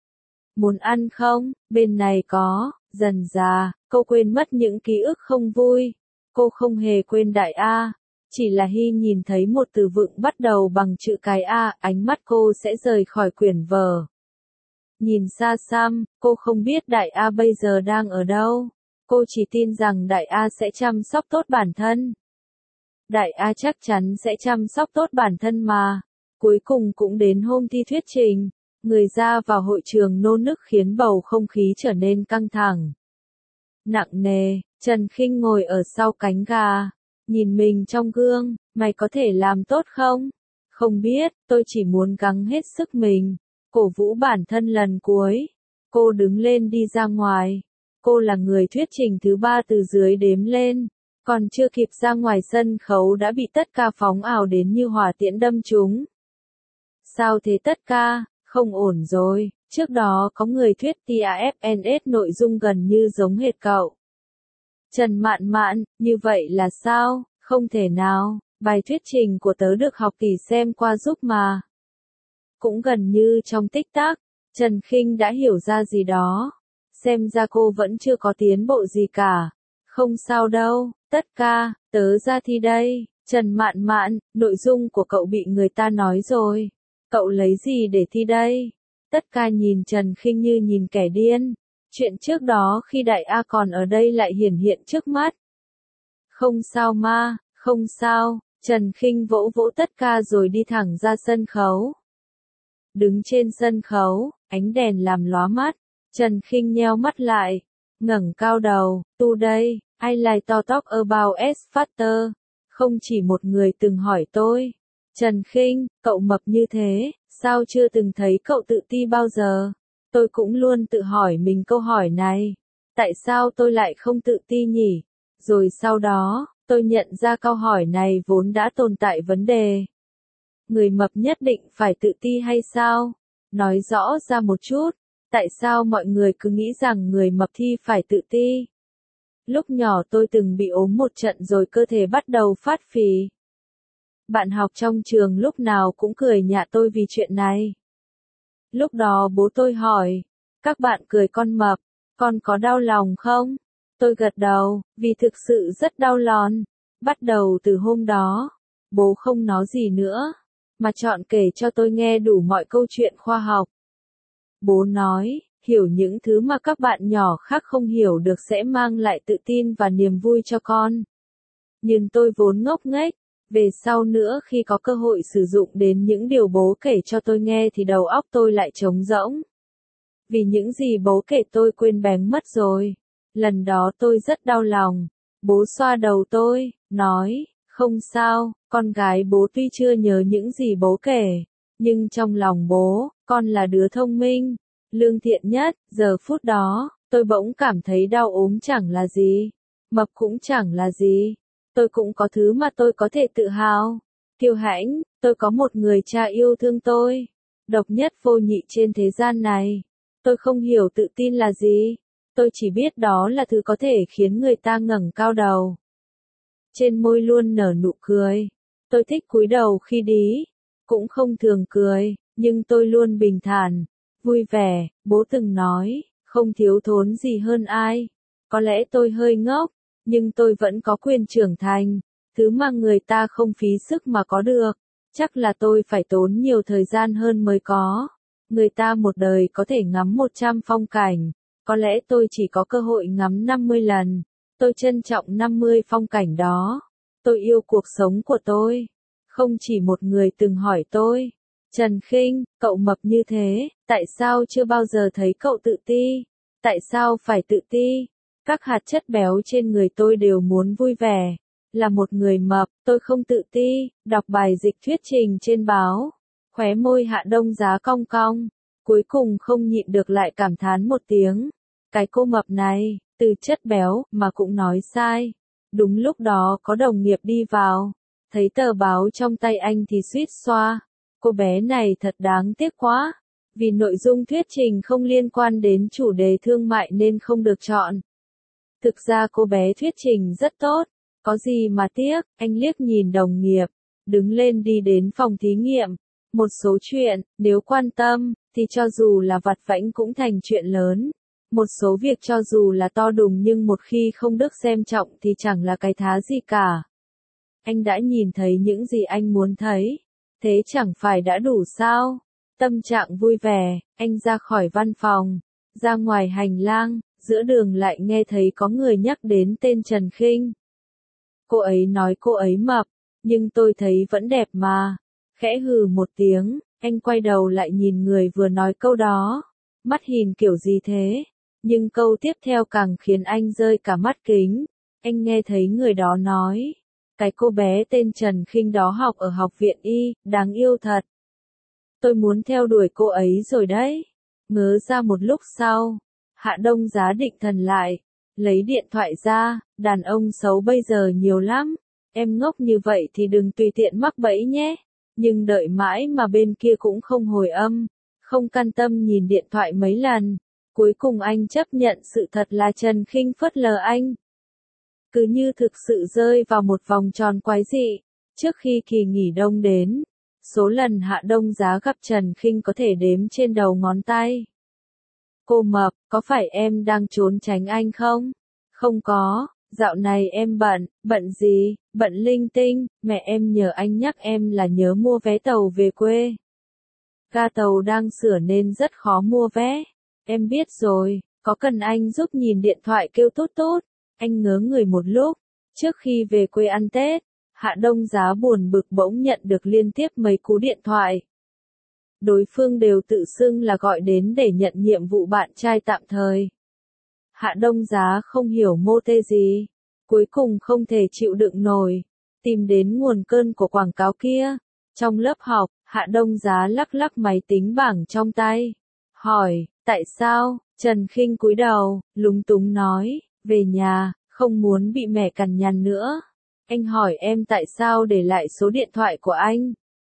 Muốn ăn không? Bên này có. Dần dà, cô quên mất những ký ức không vui. Cô không hề quên đại A. Chỉ là Hy nhìn thấy một từ vựng bắt đầu bằng chữ cái A, ánh mắt cô sẽ rời khỏi quyển vở. Nhìn xa xăm, cô không biết đại A bây giờ đang ở đâu. Cô chỉ tin rằng đại A sẽ chăm sóc tốt bản thân. Đại A chắc chắn sẽ chăm sóc tốt bản thân mà. Cuối cùng cũng đến hôm thi thuyết trình. Người ra vào hội trường nô nức khiến bầu không khí trở nên căng thẳng. Nặng nề, Trần Khinh ngồi ở sau cánh gà. Nhìn mình trong gương, mày có thể làm tốt không? Không biết, tôi chỉ muốn gắng hết sức mình. Cổ vũ bản thân lần cuối. Cô đứng lên đi ra ngoài. Cô là người thuyết trình thứ 3 từ dưới đếm lên. Còn chưa kịp ra ngoài sân khấu đã bị tất ca phóng ảo đến như hỏa tiễn đâm trúng. Sao thế tất ca? Không ổn rồi. Trước đó có người thuyết TAFNS nội dung gần như giống hệt cậu. Trần Mạn Mạn, như vậy là sao? Không thể nào, bài thuyết trình của tớ được học tỷ xem qua giúp mà. Cũng gần như trong tích tắc, Trần Khinh đã hiểu ra gì đó. Xem ra cô vẫn chưa có tiến bộ gì cả. Không sao đâu, tất ca, tớ ra thi đây. Trần Mạn Mạn, nội dung của cậu bị người ta nói rồi. Cậu lấy gì để thi đây? Tất ca nhìn Trần Khinh như nhìn kẻ điên. Chuyện trước đó khi đại A còn ở đây lại hiển hiện trước mắt. Không sao ma, không sao. Trần Khinh vỗ vỗ tất ca rồi đi thẳng ra sân khấu. Đứng trên sân khấu, ánh đèn làm lóa mắt. Trần Khinh nheo mắt lại, ngẩng cao đầu. Today, I like to talk about S factor. Không chỉ một người từng hỏi tôi. Trần Khinh, cậu mập như thế, sao chưa từng thấy cậu tự ti bao giờ? Tôi cũng luôn tự hỏi mình câu hỏi này. Tại sao tôi lại không tự ti nhỉ? Rồi sau đó, tôi nhận ra câu hỏi này vốn đã tồn tại vấn đề. Người mập nhất định phải tự ti hay sao? Nói rõ ra một chút. Tại sao mọi người cứ nghĩ rằng người mập thì phải tự ti? Lúc nhỏ tôi từng bị ốm một trận rồi cơ thể bắt đầu phát phì. Bạn học trong trường lúc nào cũng cười nhạo tôi vì chuyện này. Lúc đó bố tôi hỏi, các bạn cười con mập, con có đau lòng không? Tôi gật đầu, vì thực sự rất đau lòng. Bắt đầu từ hôm đó, bố không nói gì nữa, mà chọn kể cho tôi nghe đủ mọi câu chuyện khoa học. Bố nói, hiểu những thứ mà các bạn nhỏ khác không hiểu được sẽ mang lại tự tin và niềm vui cho con. Nhưng tôi vốn ngốc nghếch, về sau nữa khi có cơ hội sử dụng đến những điều bố kể cho tôi nghe thì đầu óc tôi lại trống rỗng. Vì những gì bố kể tôi quên bén mất rồi. Lần đó tôi rất đau lòng. Bố xoa đầu tôi, nói, không sao, con gái bố tuy chưa nhớ những gì bố kể, nhưng trong lòng bố, con là đứa thông minh, lương thiện nhất. Giờ phút đó, tôi bỗng cảm thấy đau ốm chẳng là gì, mập cũng chẳng là gì. Tôi cũng có thứ mà tôi có thể tự hào, kiêu hãnh, tôi có một người cha yêu thương tôi, độc nhất vô nhị trên thế gian này. Tôi không hiểu tự tin là gì, tôi chỉ biết đó là thứ có thể khiến người ta ngẩng cao đầu. Trên môi luôn nở nụ cười. Tôi thích cúi đầu khi đi, cũng không thường cười, nhưng tôi luôn bình thản, vui vẻ, bố từng nói, không thiếu thốn gì hơn ai. Có lẽ tôi hơi ngốc, nhưng tôi vẫn có quyền trưởng thành, thứ mà người ta không phí sức mà có được. Chắc là tôi phải tốn nhiều thời gian hơn mới có. Người ta một đời có thể ngắm 100 phong cảnh, có lẽ tôi chỉ có cơ hội ngắm 50 lần. Tôi trân trọng 50 phong cảnh đó. Tôi yêu cuộc sống của tôi. Không chỉ một người từng hỏi tôi, Trần Khinh, cậu mập như thế, tại sao chưa bao giờ thấy cậu tự ti? Tại sao phải tự ti? Các hạt chất béo trên người tôi đều muốn vui vẻ. Là một người mập, tôi không tự ti, đọc bài dịch thuyết trình trên báo. Khóe môi Hạ Đông Giá cong cong, cuối cùng không nhịn được lại cảm thán một tiếng. Cái cô mập này, từ chất béo mà cũng nói sai. Đúng lúc đó có đồng nghiệp đi vào, thấy tờ báo trong tay anh thì suýt xoa. Cô bé này thật đáng tiếc quá, vì nội dung thuyết trình không liên quan đến chủ đề thương mại nên không được chọn. Thực ra cô bé thuyết trình rất tốt, có gì mà tiếc, anh liếc nhìn đồng nghiệp, đứng lên đi đến phòng thí nghiệm. Một số chuyện, nếu quan tâm, thì cho dù là vặt vãnh cũng thành chuyện lớn. Một số việc cho dù là to đùng nhưng một khi không được xem trọng thì chẳng là cái thá gì cả. Anh đã nhìn thấy những gì anh muốn thấy. Thế chẳng phải đã đủ sao? Tâm trạng vui vẻ, anh ra khỏi văn phòng, ra ngoài hành lang, giữa đường lại nghe thấy có người nhắc đến tên Trần Khinh. Cô ấy nói cô ấy mập, nhưng tôi thấy vẫn đẹp mà. Khẽ hừ một tiếng, anh quay đầu lại nhìn người vừa nói câu đó. Mắt hìn kiểu gì thế? Nhưng câu tiếp theo càng khiến anh rơi cả mắt kính. Anh nghe thấy người đó nói, cái cô bé tên Trần Khinh đó học ở học viện Y, đáng yêu thật. Tôi muốn theo đuổi cô ấy rồi đấy. Ngớ ra một lúc sau, Hạ Đông Giá định thần lại, lấy điện thoại ra, đàn ông xấu bây giờ nhiều lắm. Em ngốc như vậy thì đừng tùy tiện mắc bẫy nhé. Nhưng đợi mãi mà bên kia cũng không hồi âm, không can tâm nhìn điện thoại mấy lần. Cuối cùng anh chấp nhận sự thật là Trần Khinh phớt lờ anh. Cứ như thực sự rơi vào một vòng tròn quái dị. Trước khi kỳ nghỉ đông đến, số lần Hạ Đông Giá gặp Trần Khinh có thể đếm trên đầu ngón tay. Cô mập, có phải em đang trốn tránh anh không? Không có, dạo này em bận gì, bận linh tinh, mẹ em nhờ anh nhắc em là nhớ mua vé tàu về quê. Ga tàu đang sửa nên rất khó mua vé. Em biết rồi, có cần anh giúp nhìn điện thoại kêu tút tút. Anh ngớ người một lúc, trước khi về quê ăn Tết, Hạ Đông Giá buồn bực bỗng nhận được liên tiếp mấy cú điện thoại. Đối phương đều tự xưng là gọi đến để nhận nhiệm vụ bạn trai tạm thời. Hạ Đông Giá không hiểu mô tê gì, cuối cùng không thể chịu đựng nổi, tìm đến nguồn cơn của quảng cáo kia. Trong lớp học, Hạ Đông Giá lắc lắc máy tính bảng trong tay, hỏi, tại sao? Trần Khinh cúi đầu, lúng túng nói, về nhà, không muốn bị mẹ cằn nhằn nữa. Anh hỏi em tại sao để lại số điện thoại của anh?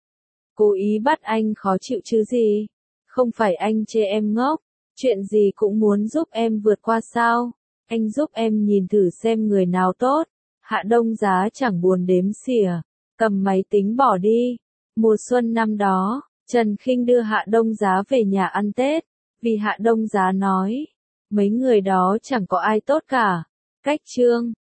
Cố ý bắt anh khó chịu chứ gì? Không phải anh chê em ngốc, chuyện gì cũng muốn giúp em vượt qua sao? Anh giúp em nhìn thử xem người nào tốt. Hạ Đông Giá chẳng buồn đếm xỉa, cầm máy tính bỏ đi. Mùa xuân năm đó, Trần Khinh đưa Hạ Đông Giá về nhà ăn Tết, vì Hạ Đông Giá nói, mấy người đó chẳng có ai tốt cả. Cách chương